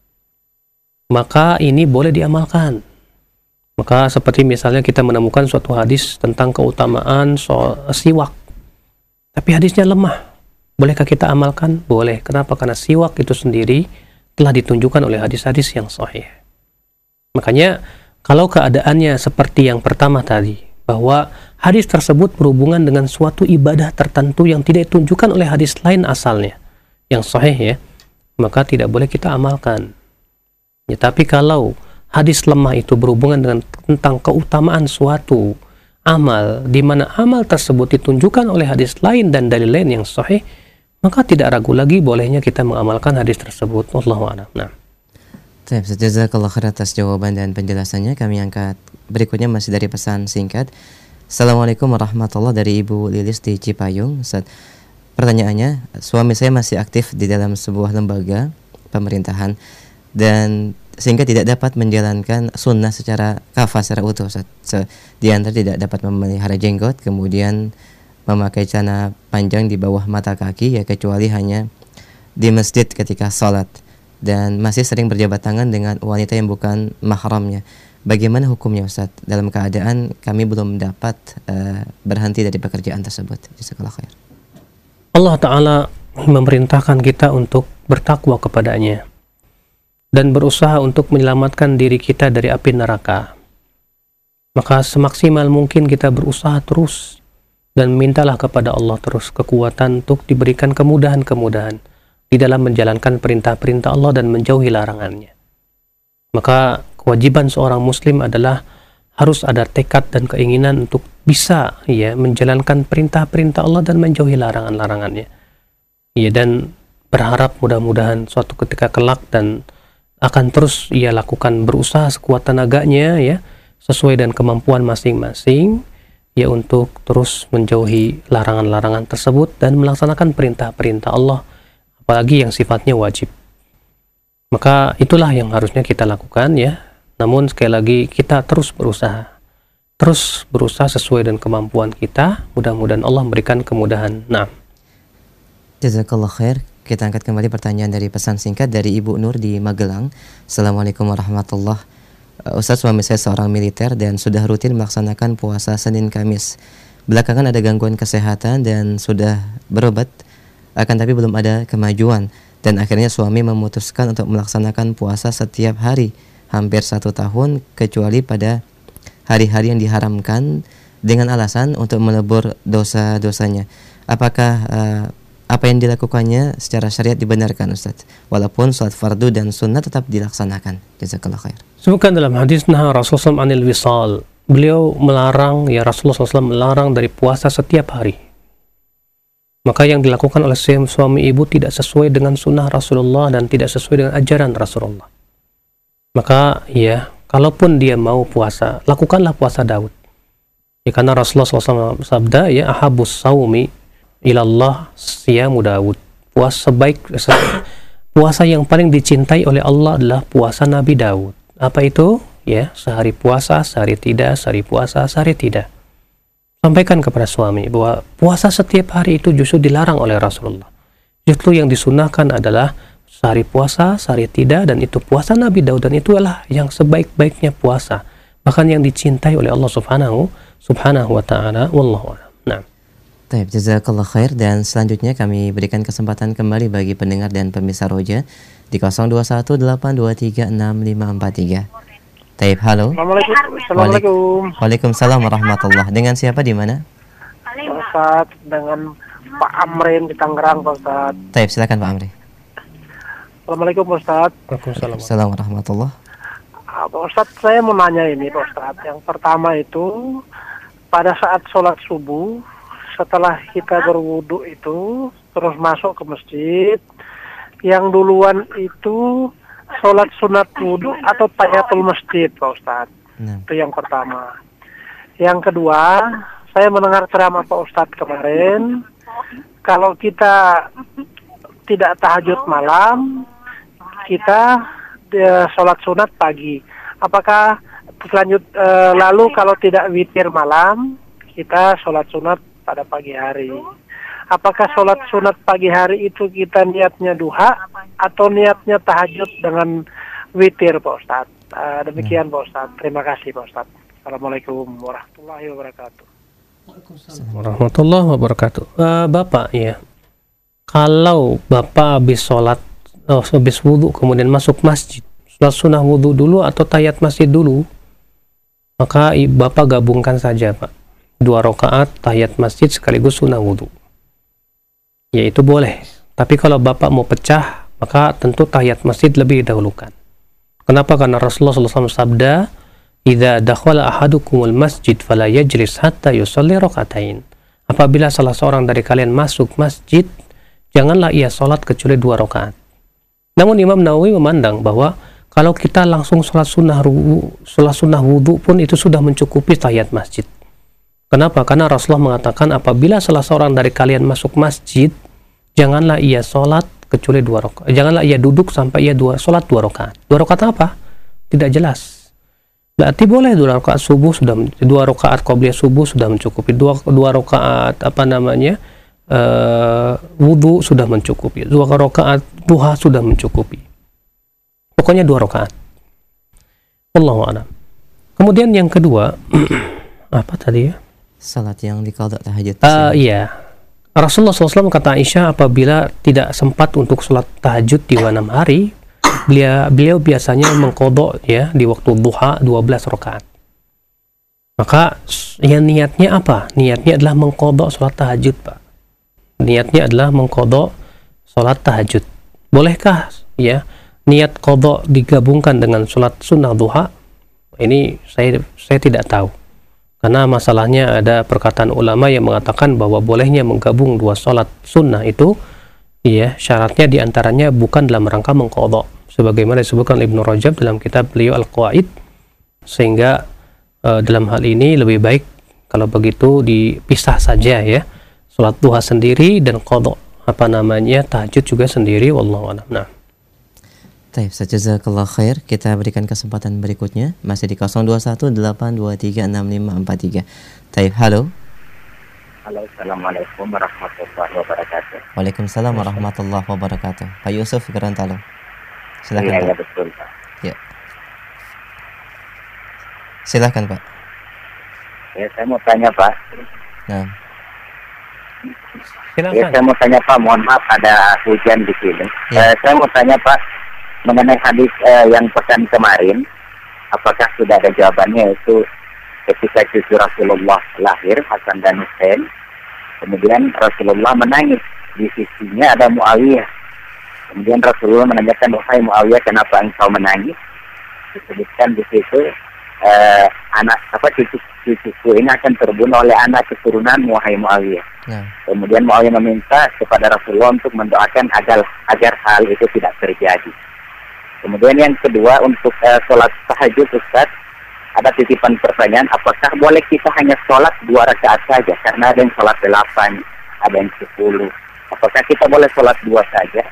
maka ini boleh diamalkan. Maka seperti misalnya kita menemukan suatu hadis tentang keutamaan soal siwak, tapi hadisnya lemah. Bolehkah kita amalkan? Boleh. Kenapa? Karena siwak itu sendiri telah ditunjukkan oleh hadis-hadis yang sahih. Makanya kalau keadaannya seperti yang pertama tadi, bahwa hadis tersebut berhubungan dengan suatu ibadah tertentu yang tidak ditunjukkan oleh hadis lain asalnya, yang sahih ya, maka tidak boleh kita amalkan. Ya, tapi kalau hadis lemah itu berhubungan dengan tentang keutamaan suatu amal, di mana amal tersebut ditunjukkan oleh hadis lain dan dalil lain yang sahih, maka tidak ragu lagi bolehnya kita mengamalkan hadis tersebut. Wallahu a'lam. Nah. Baik, jazakallahu khair atas jawaban dan penjelasannya. Kami angkat berikutnya masih dari pesan singkat. Assalamualaikum warahmatullahi wabarakatuh, dari Ibu Lilis di Cipayung. Ustaz, pertanyaannya, suami saya masih aktif di dalam sebuah lembaga pemerintahan dan sehingga tidak dapat menjalankan sunnah secara kafah, secara utuh. Se- di antara tidak dapat memelihara jenggot, kemudian memakai celana panjang di bawah mata kaki, ya kecuali hanya di masjid ketika sholat, dan masih sering berjabat tangan dengan wanita yang bukan mahramnya. Bagaimana hukumnya, Ustaz, dalam keadaan kami belum dapat uh, berhenti dari pekerjaan tersebut? Jazakallahu khair. Allah Ta'ala memerintahkan kita untuk bertakwa kepadanya dan berusaha untuk menyelamatkan diri kita dari api neraka. Maka semaksimal mungkin kita berusaha terus dan mintalah kepada Allah terus kekuatan untuk diberikan kemudahan-kemudahan di dalam menjalankan perintah-perintah Allah dan menjauhi larangannya. Maka kewajiban seorang muslim adalah harus ada tekad dan keinginan untuk bisa ya menjalankan perintah-perintah Allah dan menjauhi larangan-larangannya. Ya, dan berharap mudah-mudahan suatu ketika kelak dan akan terus ia lakukan, berusaha sekuat tenaganya ya, sesuai dengan kemampuan masing-masing ya, untuk terus menjauhi larangan-larangan tersebut dan melaksanakan perintah-perintah Allah, apalagi yang sifatnya wajib. Maka itulah yang harusnya kita lakukan ya. Namun sekali lagi kita terus berusaha, terus berusaha sesuai dengan kemampuan kita. Mudah-mudahan Allah memberikan kemudahan. Nah, jazakallah khair. Kita angkat kembali pertanyaan dari pesan singkat dari Ibu Nur di Magelang. Assalamualaikum warahmatullahi wabarakatuh. Ustaz, suami saya seorang militer dan sudah rutin melaksanakan puasa Senin Kamis. Belakangan ada gangguan kesehatan dan sudah berobat, akan tapi belum ada kemajuan. Dan akhirnya suami memutuskan untuk melaksanakan puasa setiap hari hampir satu tahun, kecuali pada hari-hari yang diharamkan, dengan alasan untuk melebur dosa-dosanya. Apakah uh, apa yang dilakukannya secara syariat dibenarkan, Ustaz? Walaupun sholat fardu dan sunnah tetap dilaksanakan. Jazakallah khair. Sebutkan dalam hadis nah Rasulullah anil wisal. Beliau melarang, ya Rasulullah shallallahu alaihi wasallam melarang dari puasa setiap hari. Maka yang dilakukan oleh suami ibu tidak sesuai dengan sunnah Rasulullah dan tidak sesuai dengan ajaran Rasulullah. Maka ya, kalaupun dia mau puasa, lakukanlah puasa Daud. Ya, karena Rasulullah shallallahu alaihi wasallam sabda, ya ahabus saumi ilallah siyamu Daud. Puasa sebaik puasa yang paling dicintai oleh Allah adalah puasa Nabi Daud. Apa itu? Ya, sehari puasa, sehari tidak, sehari puasa, sehari tidak. Sampaikan kepada suami bahwa puasa setiap hari itu justru dilarang oleh Rasulullah. Justru yang disunahkan adalah sehari puasa, sehari tidak, dan itu puasa Nabi Daud, dan itu adalah yang sebaik-baiknya puasa. Bahkan yang dicintai oleh Allah Subhanahu Subhanahu wa taala. Wallahu a'lam. Nah. Baik, jazakallah khair, dan selanjutnya kami berikan kesempatan kembali bagi pendengar dan pemirsa Roja di nol dua satu delapan dua tiga enam lima empat tiga. Taib, halo. Assalamualaikum. Assalamualaikum. Waalaikumsalam warahmatullah. Dengan siapa di mana? Ustaz, dengan Pak Amrin di Tangerang, Pak Ustaz. Taib, silakan Pak Amri. Assalamualaikum Ustaz. Waalaikumsalam warahmatullah. Uh, Pak Ustaz, saya mau nanya ini Pak Ustaz. Yang pertama itu pada saat sholat subuh, setelah kita berwudu itu terus masuk ke masjid, yang duluan itu sholat sunat wudu atau tahiyatul masjid, Pak Ustadz? Nah. Itu yang pertama. Yang kedua, saya mendengar ceramah Pak Ustadz kemarin, kalau kita tidak tahajud malam, kita uh, sholat sunat pagi. Apakah selanjut uh, lalu kalau tidak witir malam, kita sholat sunat pada pagi hari? Apakah sholat sunat pagi hari itu kita niatnya duha atau niatnya tahajud dengan witir, Pak Ustadz? Uh, demikian Pak Ustadz. Terima kasih Pak Ustadz. Assalamualaikum warahmatullahi wabarakatuh. Warahmatullahi wabarakatuh. Uh, Bapak ya, kalau Bapak habis sholat, oh, habis wudhu kemudian masuk masjid, sholat sunnah wudhu dulu atau tahiyat masjid dulu, maka Bapak gabungkan saja Pak, dua rakaat tahiyat masjid sekaligus sunnah wudhu. Ya itu boleh. Tapi kalau Bapak mau pecah, maka tentu tahiyat masjid lebih didahulukan. Kenapa? Karena Rasulullah shallallahu alaihi wasallam sabda, "Idza dakhala ahadukumul masjid fala yajlis hatta yusalli rakaatain." Apabila salah seorang dari kalian masuk masjid, janganlah ia salat kecuali dua rakaat. Namun Imam Nawawi memandang bahwa kalau kita langsung salat sunnah salat sunnah wudu pun itu sudah mencukupi tahiyat masjid. Kenapa? Karena Rasulullah mengatakan apabila salah seorang dari kalian masuk masjid, janganlah ia sholat kecuali dua rakaat. Janganlah ia duduk sampai ia dua sholat dua rakaat. Dua rakaat apa? Tidak jelas. Berarti boleh dua rakaat subuh sudah, dua rakaat qabliyah subuh sudah mencukupi. Dua dua rakaat apa namanya uh, wudu sudah mencukupi. Dua rakaat duha sudah mencukupi. Pokoknya dua rakaat. Wallahu a'lam. Kemudian yang kedua apa tadi ya? Salat yang diqadha tahajud. Uh, iya. Rasulullah shallallahu alaihi wasallam kata Aisyah, apabila tidak sempat untuk sholat tahajud di malam hari, beliau, beliau biasanya mengqadha ya di waktu duha dua belas rakaat. Maka yang niatnya apa? Niatnya adalah mengqadha sholat tahajud, Pak. Niatnya adalah mengqadha sholat tahajud. Bolehkah ya niat qadha digabungkan dengan sholat sunnah duha? Ini saya saya tidak tahu. Karena masalahnya ada perkataan ulama yang mengatakan bahwa bolehnya menggabung dua sholat sunnah itu, ya syaratnya diantaranya bukan dalam rangka mengqadha, sebagaimana disebutkan Ibnu Rajab dalam kitab beliau Al-Qawaid. Sehingga uh, dalam hal ini lebih baik kalau begitu dipisah saja ya, sholat duha sendiri dan qadha apa namanya tahajud juga sendiri. Wallahu a'lam. Nah. Baik, jazakallah khair. Kita berikan kesempatan berikutnya masih di nol dua satu delapan dua tiga enam lima empat tiga. Baik, halo. Halo, assalamualaikum warahmatullahi wabarakatuh. Waalaikumsalam warahmatullahi wabarakatuh. Pak Yusuf Gorontalo. Silakan. Iya, Pak. ya, betul, Pak. Ya. Silakan, Pak. Ya, saya mau tanya, Pak. Nah. Silakan. Ya, saya mau tanya, Pak. Mohon maaf ada hujan di sini. Ya. Uh, saya mau tanya, Pak, mengenai hadis uh, yang pesan kemarin, apakah sudah ada jawabannya, yaitu ketika cucu Rasulullah lahir, Hasan dan Husain, kemudian Rasulullah menangis, di sisinya ada Muawiyah. Kemudian Rasulullah menanyakan, wahai Muawiyah, kenapa engkau menangis? Disebutkan di situ, uh, anak apa cucu cucuku ini akan terbunuh oleh anak keturunan wahai Muawiyah. Nah. Kemudian Muawiyah meminta kepada Rasulullah untuk mendoakan agar agar hal itu tidak terjadi. Kemudian yang kedua, untuk uh, sholat tahajud, Ustaz, ada titipan pertanyaan, apakah boleh kita hanya sholat dua rakaat saja? Karena ada yang sholat delapan, ada yang sepuluh. Apakah kita boleh sholat dua saja?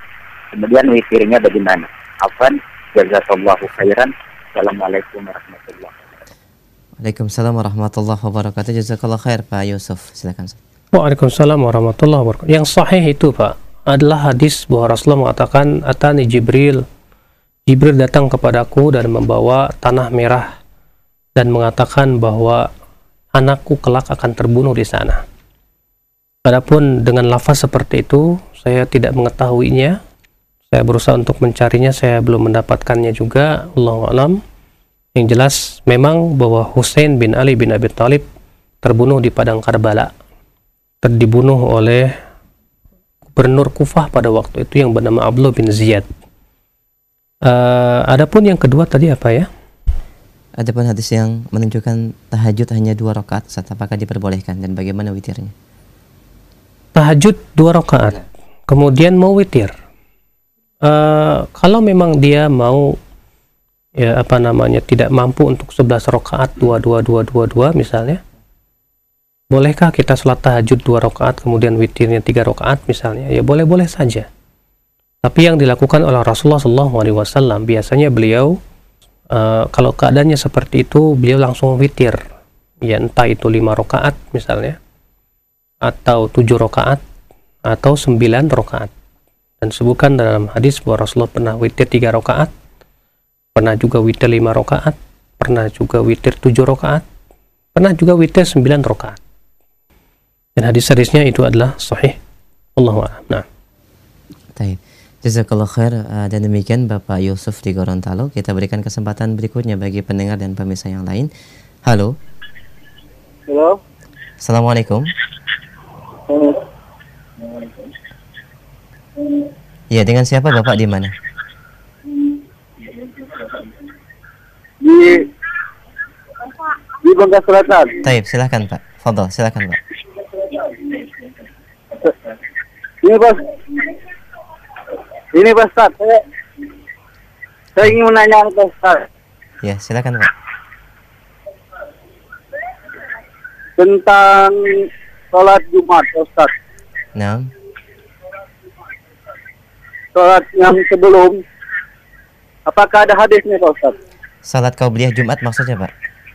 Kemudian witirnya bagaimana? Afwan, jazakallahu khairan. Assalamualaikum warahmatullahi wabarakatuh. Waalaikumsalam warahmatullahi wabarakatuh. Jazakallah khair Pak Yusuf. Silakan. Waalaikumsalam warahmatullahi wabarakatuh. Yang sahih itu Pak adalah hadis bahwa Rasulullah mengatakan, atani Jibril, Jibril datang kepadaku dan membawa tanah merah dan mengatakan bahwa anakku kelak akan terbunuh di sana. Adapun dengan lafaz seperti itu saya tidak mengetahuinya. Saya berusaha untuk mencarinya, saya belum mendapatkannya juga. Allahu a'lam. Yang jelas memang bahwa Husain bin Ali bin Abi Thalib terbunuh di padang Karbala. Terdibunuh oleh gubernur Kufah pada waktu itu yang bernama Abdullah bin Ziyad. Uh, adapun yang kedua tadi apa ya? Adapun hadis yang menunjukkan tahajud hanya dua rakaat, apakah diperbolehkan dan bagaimana witirnya? Tahajud dua rakaat, kemudian mau witir. Uh, kalau memang dia mau ya apa namanya tidak mampu untuk sebelas rakaat dua dua dua dua dua misalnya, bolehkah kita sholat tahajud dua rakaat kemudian witirnya tiga rakaat misalnya? Ya boleh-boleh saja. Tapi yang dilakukan oleh Rasulullah shallallahu alaihi wasallam biasanya beliau uh, kalau keadaannya seperti itu beliau langsung witir, ya entah itu lima rakaat misalnya, atau tujuh rakaat, atau sembilan rakaat. Dan sebutkan dalam hadis bahwa Rasulullah pernah witir tiga rakaat, pernah juga witir lima rakaat, pernah juga witir tujuh rakaat, pernah juga witir sembilan rakaat. Dan hadis-hadisnya itu adalah sahih. Allahu a'lam. Nah. Baik. Jazakallah khair. Dan demikian Bapak Yusuf di Gorontalo. Kita berikan kesempatan berikutnya bagi pendengar dan pemirsa yang lain. Halo. Halo. Assalamualaikum. Halo. Ya, dengan siapa Bapak di mana? Di di Bangka Selatan. Taib, silakan Pak. Fadhal, silakan Pak. Ini Bos. Ini Pak Ustaz, saya, saya ingin menanya Pak Ustaz. Ya, silakan Pak. Tentang sholat Jumat Pak Ustaz. Nah. Sholat yang sebelum, apakah ada hadisnya Pak Ustaz? Salat Qabliyah Jumat maksudnya Pak?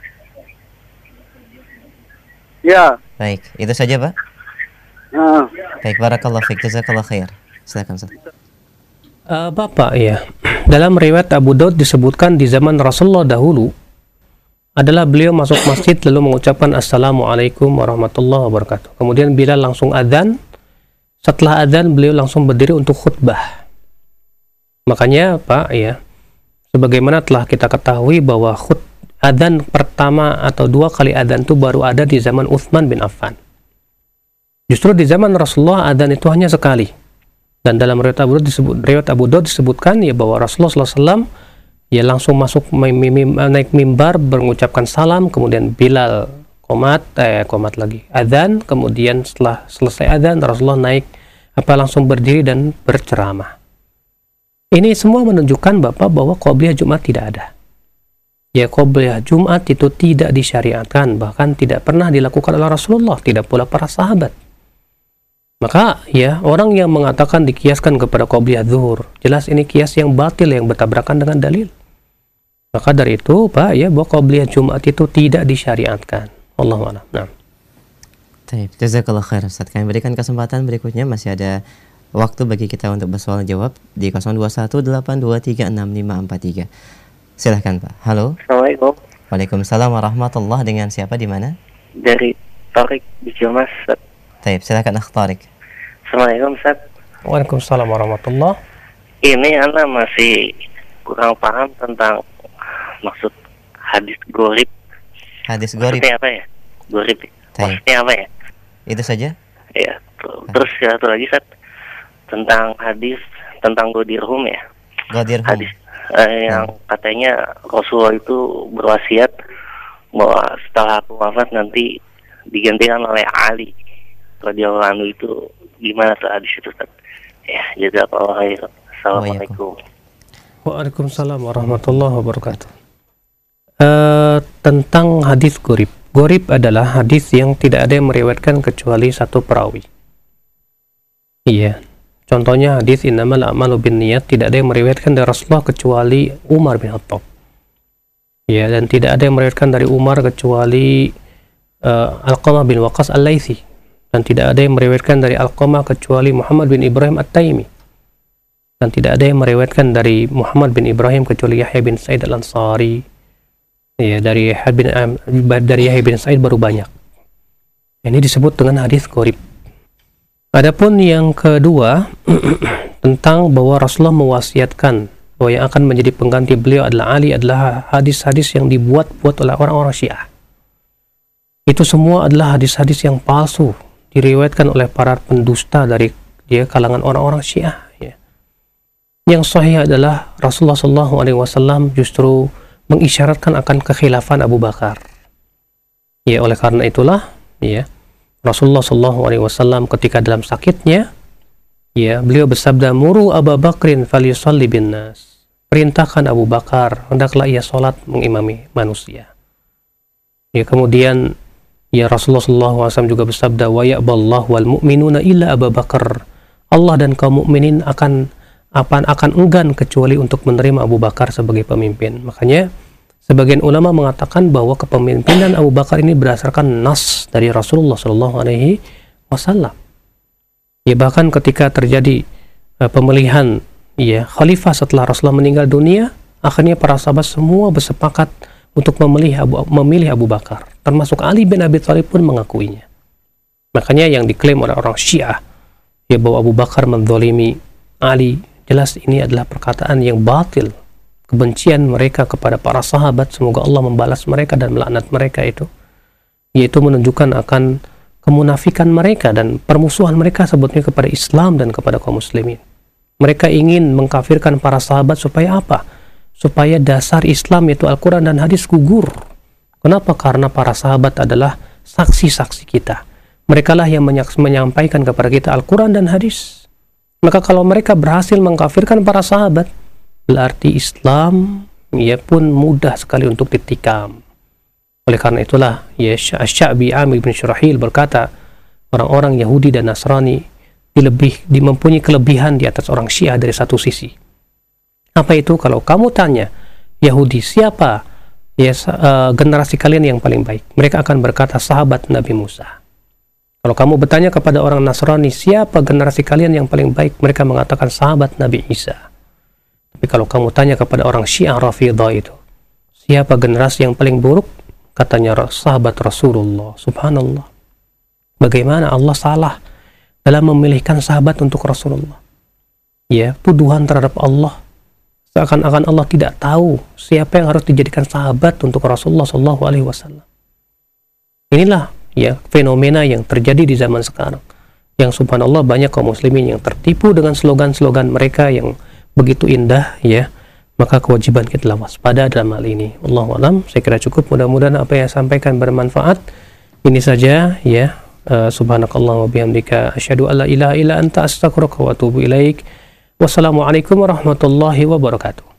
Ya. Baik, itu saja Pak. Nah. Baik, barakallahu fiik, jazakallahu khair. Silakan Ustaz. Uh, Bapak ya, dalam riwayat Abu Daud disebutkan di zaman Rasulullah dahulu adalah beliau masuk masjid lalu mengucapkan Assalamualaikum warahmatullahi wabarakatuh. Kemudian Bilal langsung adzan. Setelah adzan beliau langsung berdiri untuk khutbah. Makanya Pak ya, sebagaimana telah kita ketahui bahwa khut adzan pertama atau dua kali adzan itu baru ada di zaman Utsman bin Affan. Justru di zaman Rasulullah adzan itu hanya sekali. Dan dalam riwayat Abu Daud disebut, riwayat Abu Daud disebutkan ya bahwa Rasulullah shallallahu alaihi wasallam ya langsung masuk naik mimbar mengucapkan salam, kemudian Bilal komat, eh komat lagi adzan, kemudian setelah selesai adzan Rasulullah naik apa langsung berdiri dan berceramah. Ini semua menunjukkan Bapak bahwa qabliyah Jumat tidak ada. Ya, qabliyah Jumat itu tidak disyariatkan, bahkan tidak pernah dilakukan oleh Rasulullah, tidak pula para sahabat. Maka ya orang yang mengatakan dikiaskan kepada qabliyah zuhur, jelas ini kias yang batil yang bertabrakan dengan dalil. Maka dari itu Pak ya bahwa qabliyah Jumat itu tidak disyariatkan. Allahu a'lam. Nah. Baik, jazakallah khair Ustaz. Kami berikan kesempatan berikutnya, masih ada waktu bagi kita untuk bersoal jawab di nol dua satu delapan dua tiga enam lima empat tiga. Silahkan Pak. Halo. Assalamualaikum. Waalaikumsalam warahmatullahi. Dengan siapa di mana? Dari Tarik di Ciamas. Baik, silakan Akh Tarik. Assalamualaikum Ustaz. Waalaikumsalam warahmatullahi. Ini Anda masih kurang paham tentang maksud hadis gorib. Hadis gorib. Maksudnya apa ya? Gorib. Maksudnya apa ya? Itu saja? Ya. Terus satu lagi Ustaz, tentang hadis tentang Godirhum ya. Godirhum. Hadis eh, yang hmm. katanya Rasulullah itu berwasiat bahwa setelah aku wafat nanti digantikan oleh Ali radhiyallahu anhu. Itu gimana tuh hadis itu Ustaz? Ya, jazakallahu khairan. Assalamualaikum. Waalaikumsalam warahmatullahi wabarakatuh. Uh, tentang hadis gorib. Gorib adalah hadis yang tidak ada yang meriwayatkan kecuali satu perawi. Iya. Contohnya hadis innamal a'malu binniyat, tidak ada yang meriwayatkan dari Rasulullah kecuali Umar bin Khattab. Ya, dan tidak ada yang meriwayatkan dari Umar kecuali uh, Alqamah bin Waqqas Al-Laitsi, dan tidak ada yang meriwayatkan dari Alqamah kecuali Muhammad bin Ibrahim At-Taimi, dan tidak ada yang meriwayatkan dari Muhammad bin Ibrahim kecuali Yahya bin Sa'id Al-Ansari. Ya, dari Yahya bin um, dari Yahya bin Sa'id baru banyak. Ini disebut dengan hadis gharib. Adapun yang kedua tentang bahwa Rasulullah mewasiatkan bahwa yang akan menjadi pengganti beliau adalah Ali, adalah hadis-hadis yang dibuat-buat oleh orang-orang Syiah. Itu semua adalah hadis-hadis yang palsu, diriwayatkan oleh para pendusta dari dia kalangan orang-orang Syiah. Ya. Yang sahih adalah Rasulullah shallallahu alaihi wasallam justru mengisyaratkan akan kekhilafan Abu Bakar. Ya, oleh karena itulah, ya, Rasulullah shallallahu alaihi wasallam ketika dalam sakitnya, ya, beliau bersabda, "Muru Abu Bakrin falyusalli bin nas." Perintahkan Abu Bakar, hendaklah ia salat mengimami manusia. Ya, kemudian ya Rasulullah shallallahu alaihi wasallam juga bersabda, "Wa ya'ballahu wal mu'minuna illa Abu Bakar." Allah dan kaum mukminin akan apa akan enggan kecuali untuk menerima Abu Bakar sebagai pemimpin. Makanya sebagian ulama mengatakan bahwa kepemimpinan Abu Bakar ini berdasarkan nas dari Rasulullah shallallahu alaihi wasallam. Ya, bahkan ketika terjadi uh, pemilihan ya khalifah setelah Rasulullah meninggal dunia, akhirnya para sahabat semua bersepakat untuk memilih Abu, memilih Abu Bakar. Termasuk Ali bin Abi Thalib pun mengakuinya. Makanya yang diklaim oleh orang Syiah ya bahwa Abu Bakar menzalimi Ali, jelas ini adalah perkataan yang batil. Kebencian mereka kepada para sahabat, semoga Allah membalas mereka dan melaknat mereka itu, yaitu menunjukkan akan kemunafikan mereka dan permusuhan mereka sebetulnya kepada Islam dan kepada kaum muslimin. Mereka ingin mengkafirkan para sahabat supaya apa? Supaya dasar Islam yaitu Al-Quran dan hadis gugur. Kenapa? Karena para sahabat adalah saksi-saksi kita. Mereka lah yang menyampaikan kepada kita Al-Quran dan hadis. Maka kalau mereka berhasil mengkafirkan para sahabat, berarti Islam ya pun mudah sekali untuk ditikam. Oleh karena itulah ya Asy-Sya'bi Amir bin Syurahil berkata, orang-orang Yahudi dan Nasrani dilebih, mempunyai kelebihan di atas orang Syiah dari satu sisi. Apa itu? Kalau kamu tanya Yahudi, siapa ya uh, generasi kalian yang paling baik, mereka akan berkata sahabat Nabi Musa. Kalau kamu bertanya kepada orang Nasrani, siapa generasi kalian yang paling baik, mereka mengatakan sahabat Nabi Isa. Tapi kalau kamu tanya kepada orang Syiah Rafidhah itu, siapa generasi yang paling buruk, katanya sahabat Rasulullah. Subhanallah, bagaimana Allah salah dalam memilihkan sahabat untuk Rasulullah. Ya, tuduhan terhadap Allah, seakan-akan Allah tidak tahu siapa yang harus dijadikan sahabat untuk Rasulullah shallallahu alaihi wasallam. Inilah ya fenomena yang terjadi di zaman sekarang, yang subhanallah banyak kaum muslimin yang tertipu dengan slogan-slogan mereka yang begitu indah ya. Maka kewajiban kita waspada dalam hal ini. Wallahu a'lam. Saya kira cukup, mudah-mudahan apa yang saya sampaikan bermanfaat. Ini saja ya. Uh, subhanakallah wa bihamdika asyhadu an la ilaha illa anta astaghfiruka wa atubu ilaik. Wassalamualaikum warahmatullahi wabarakatuh.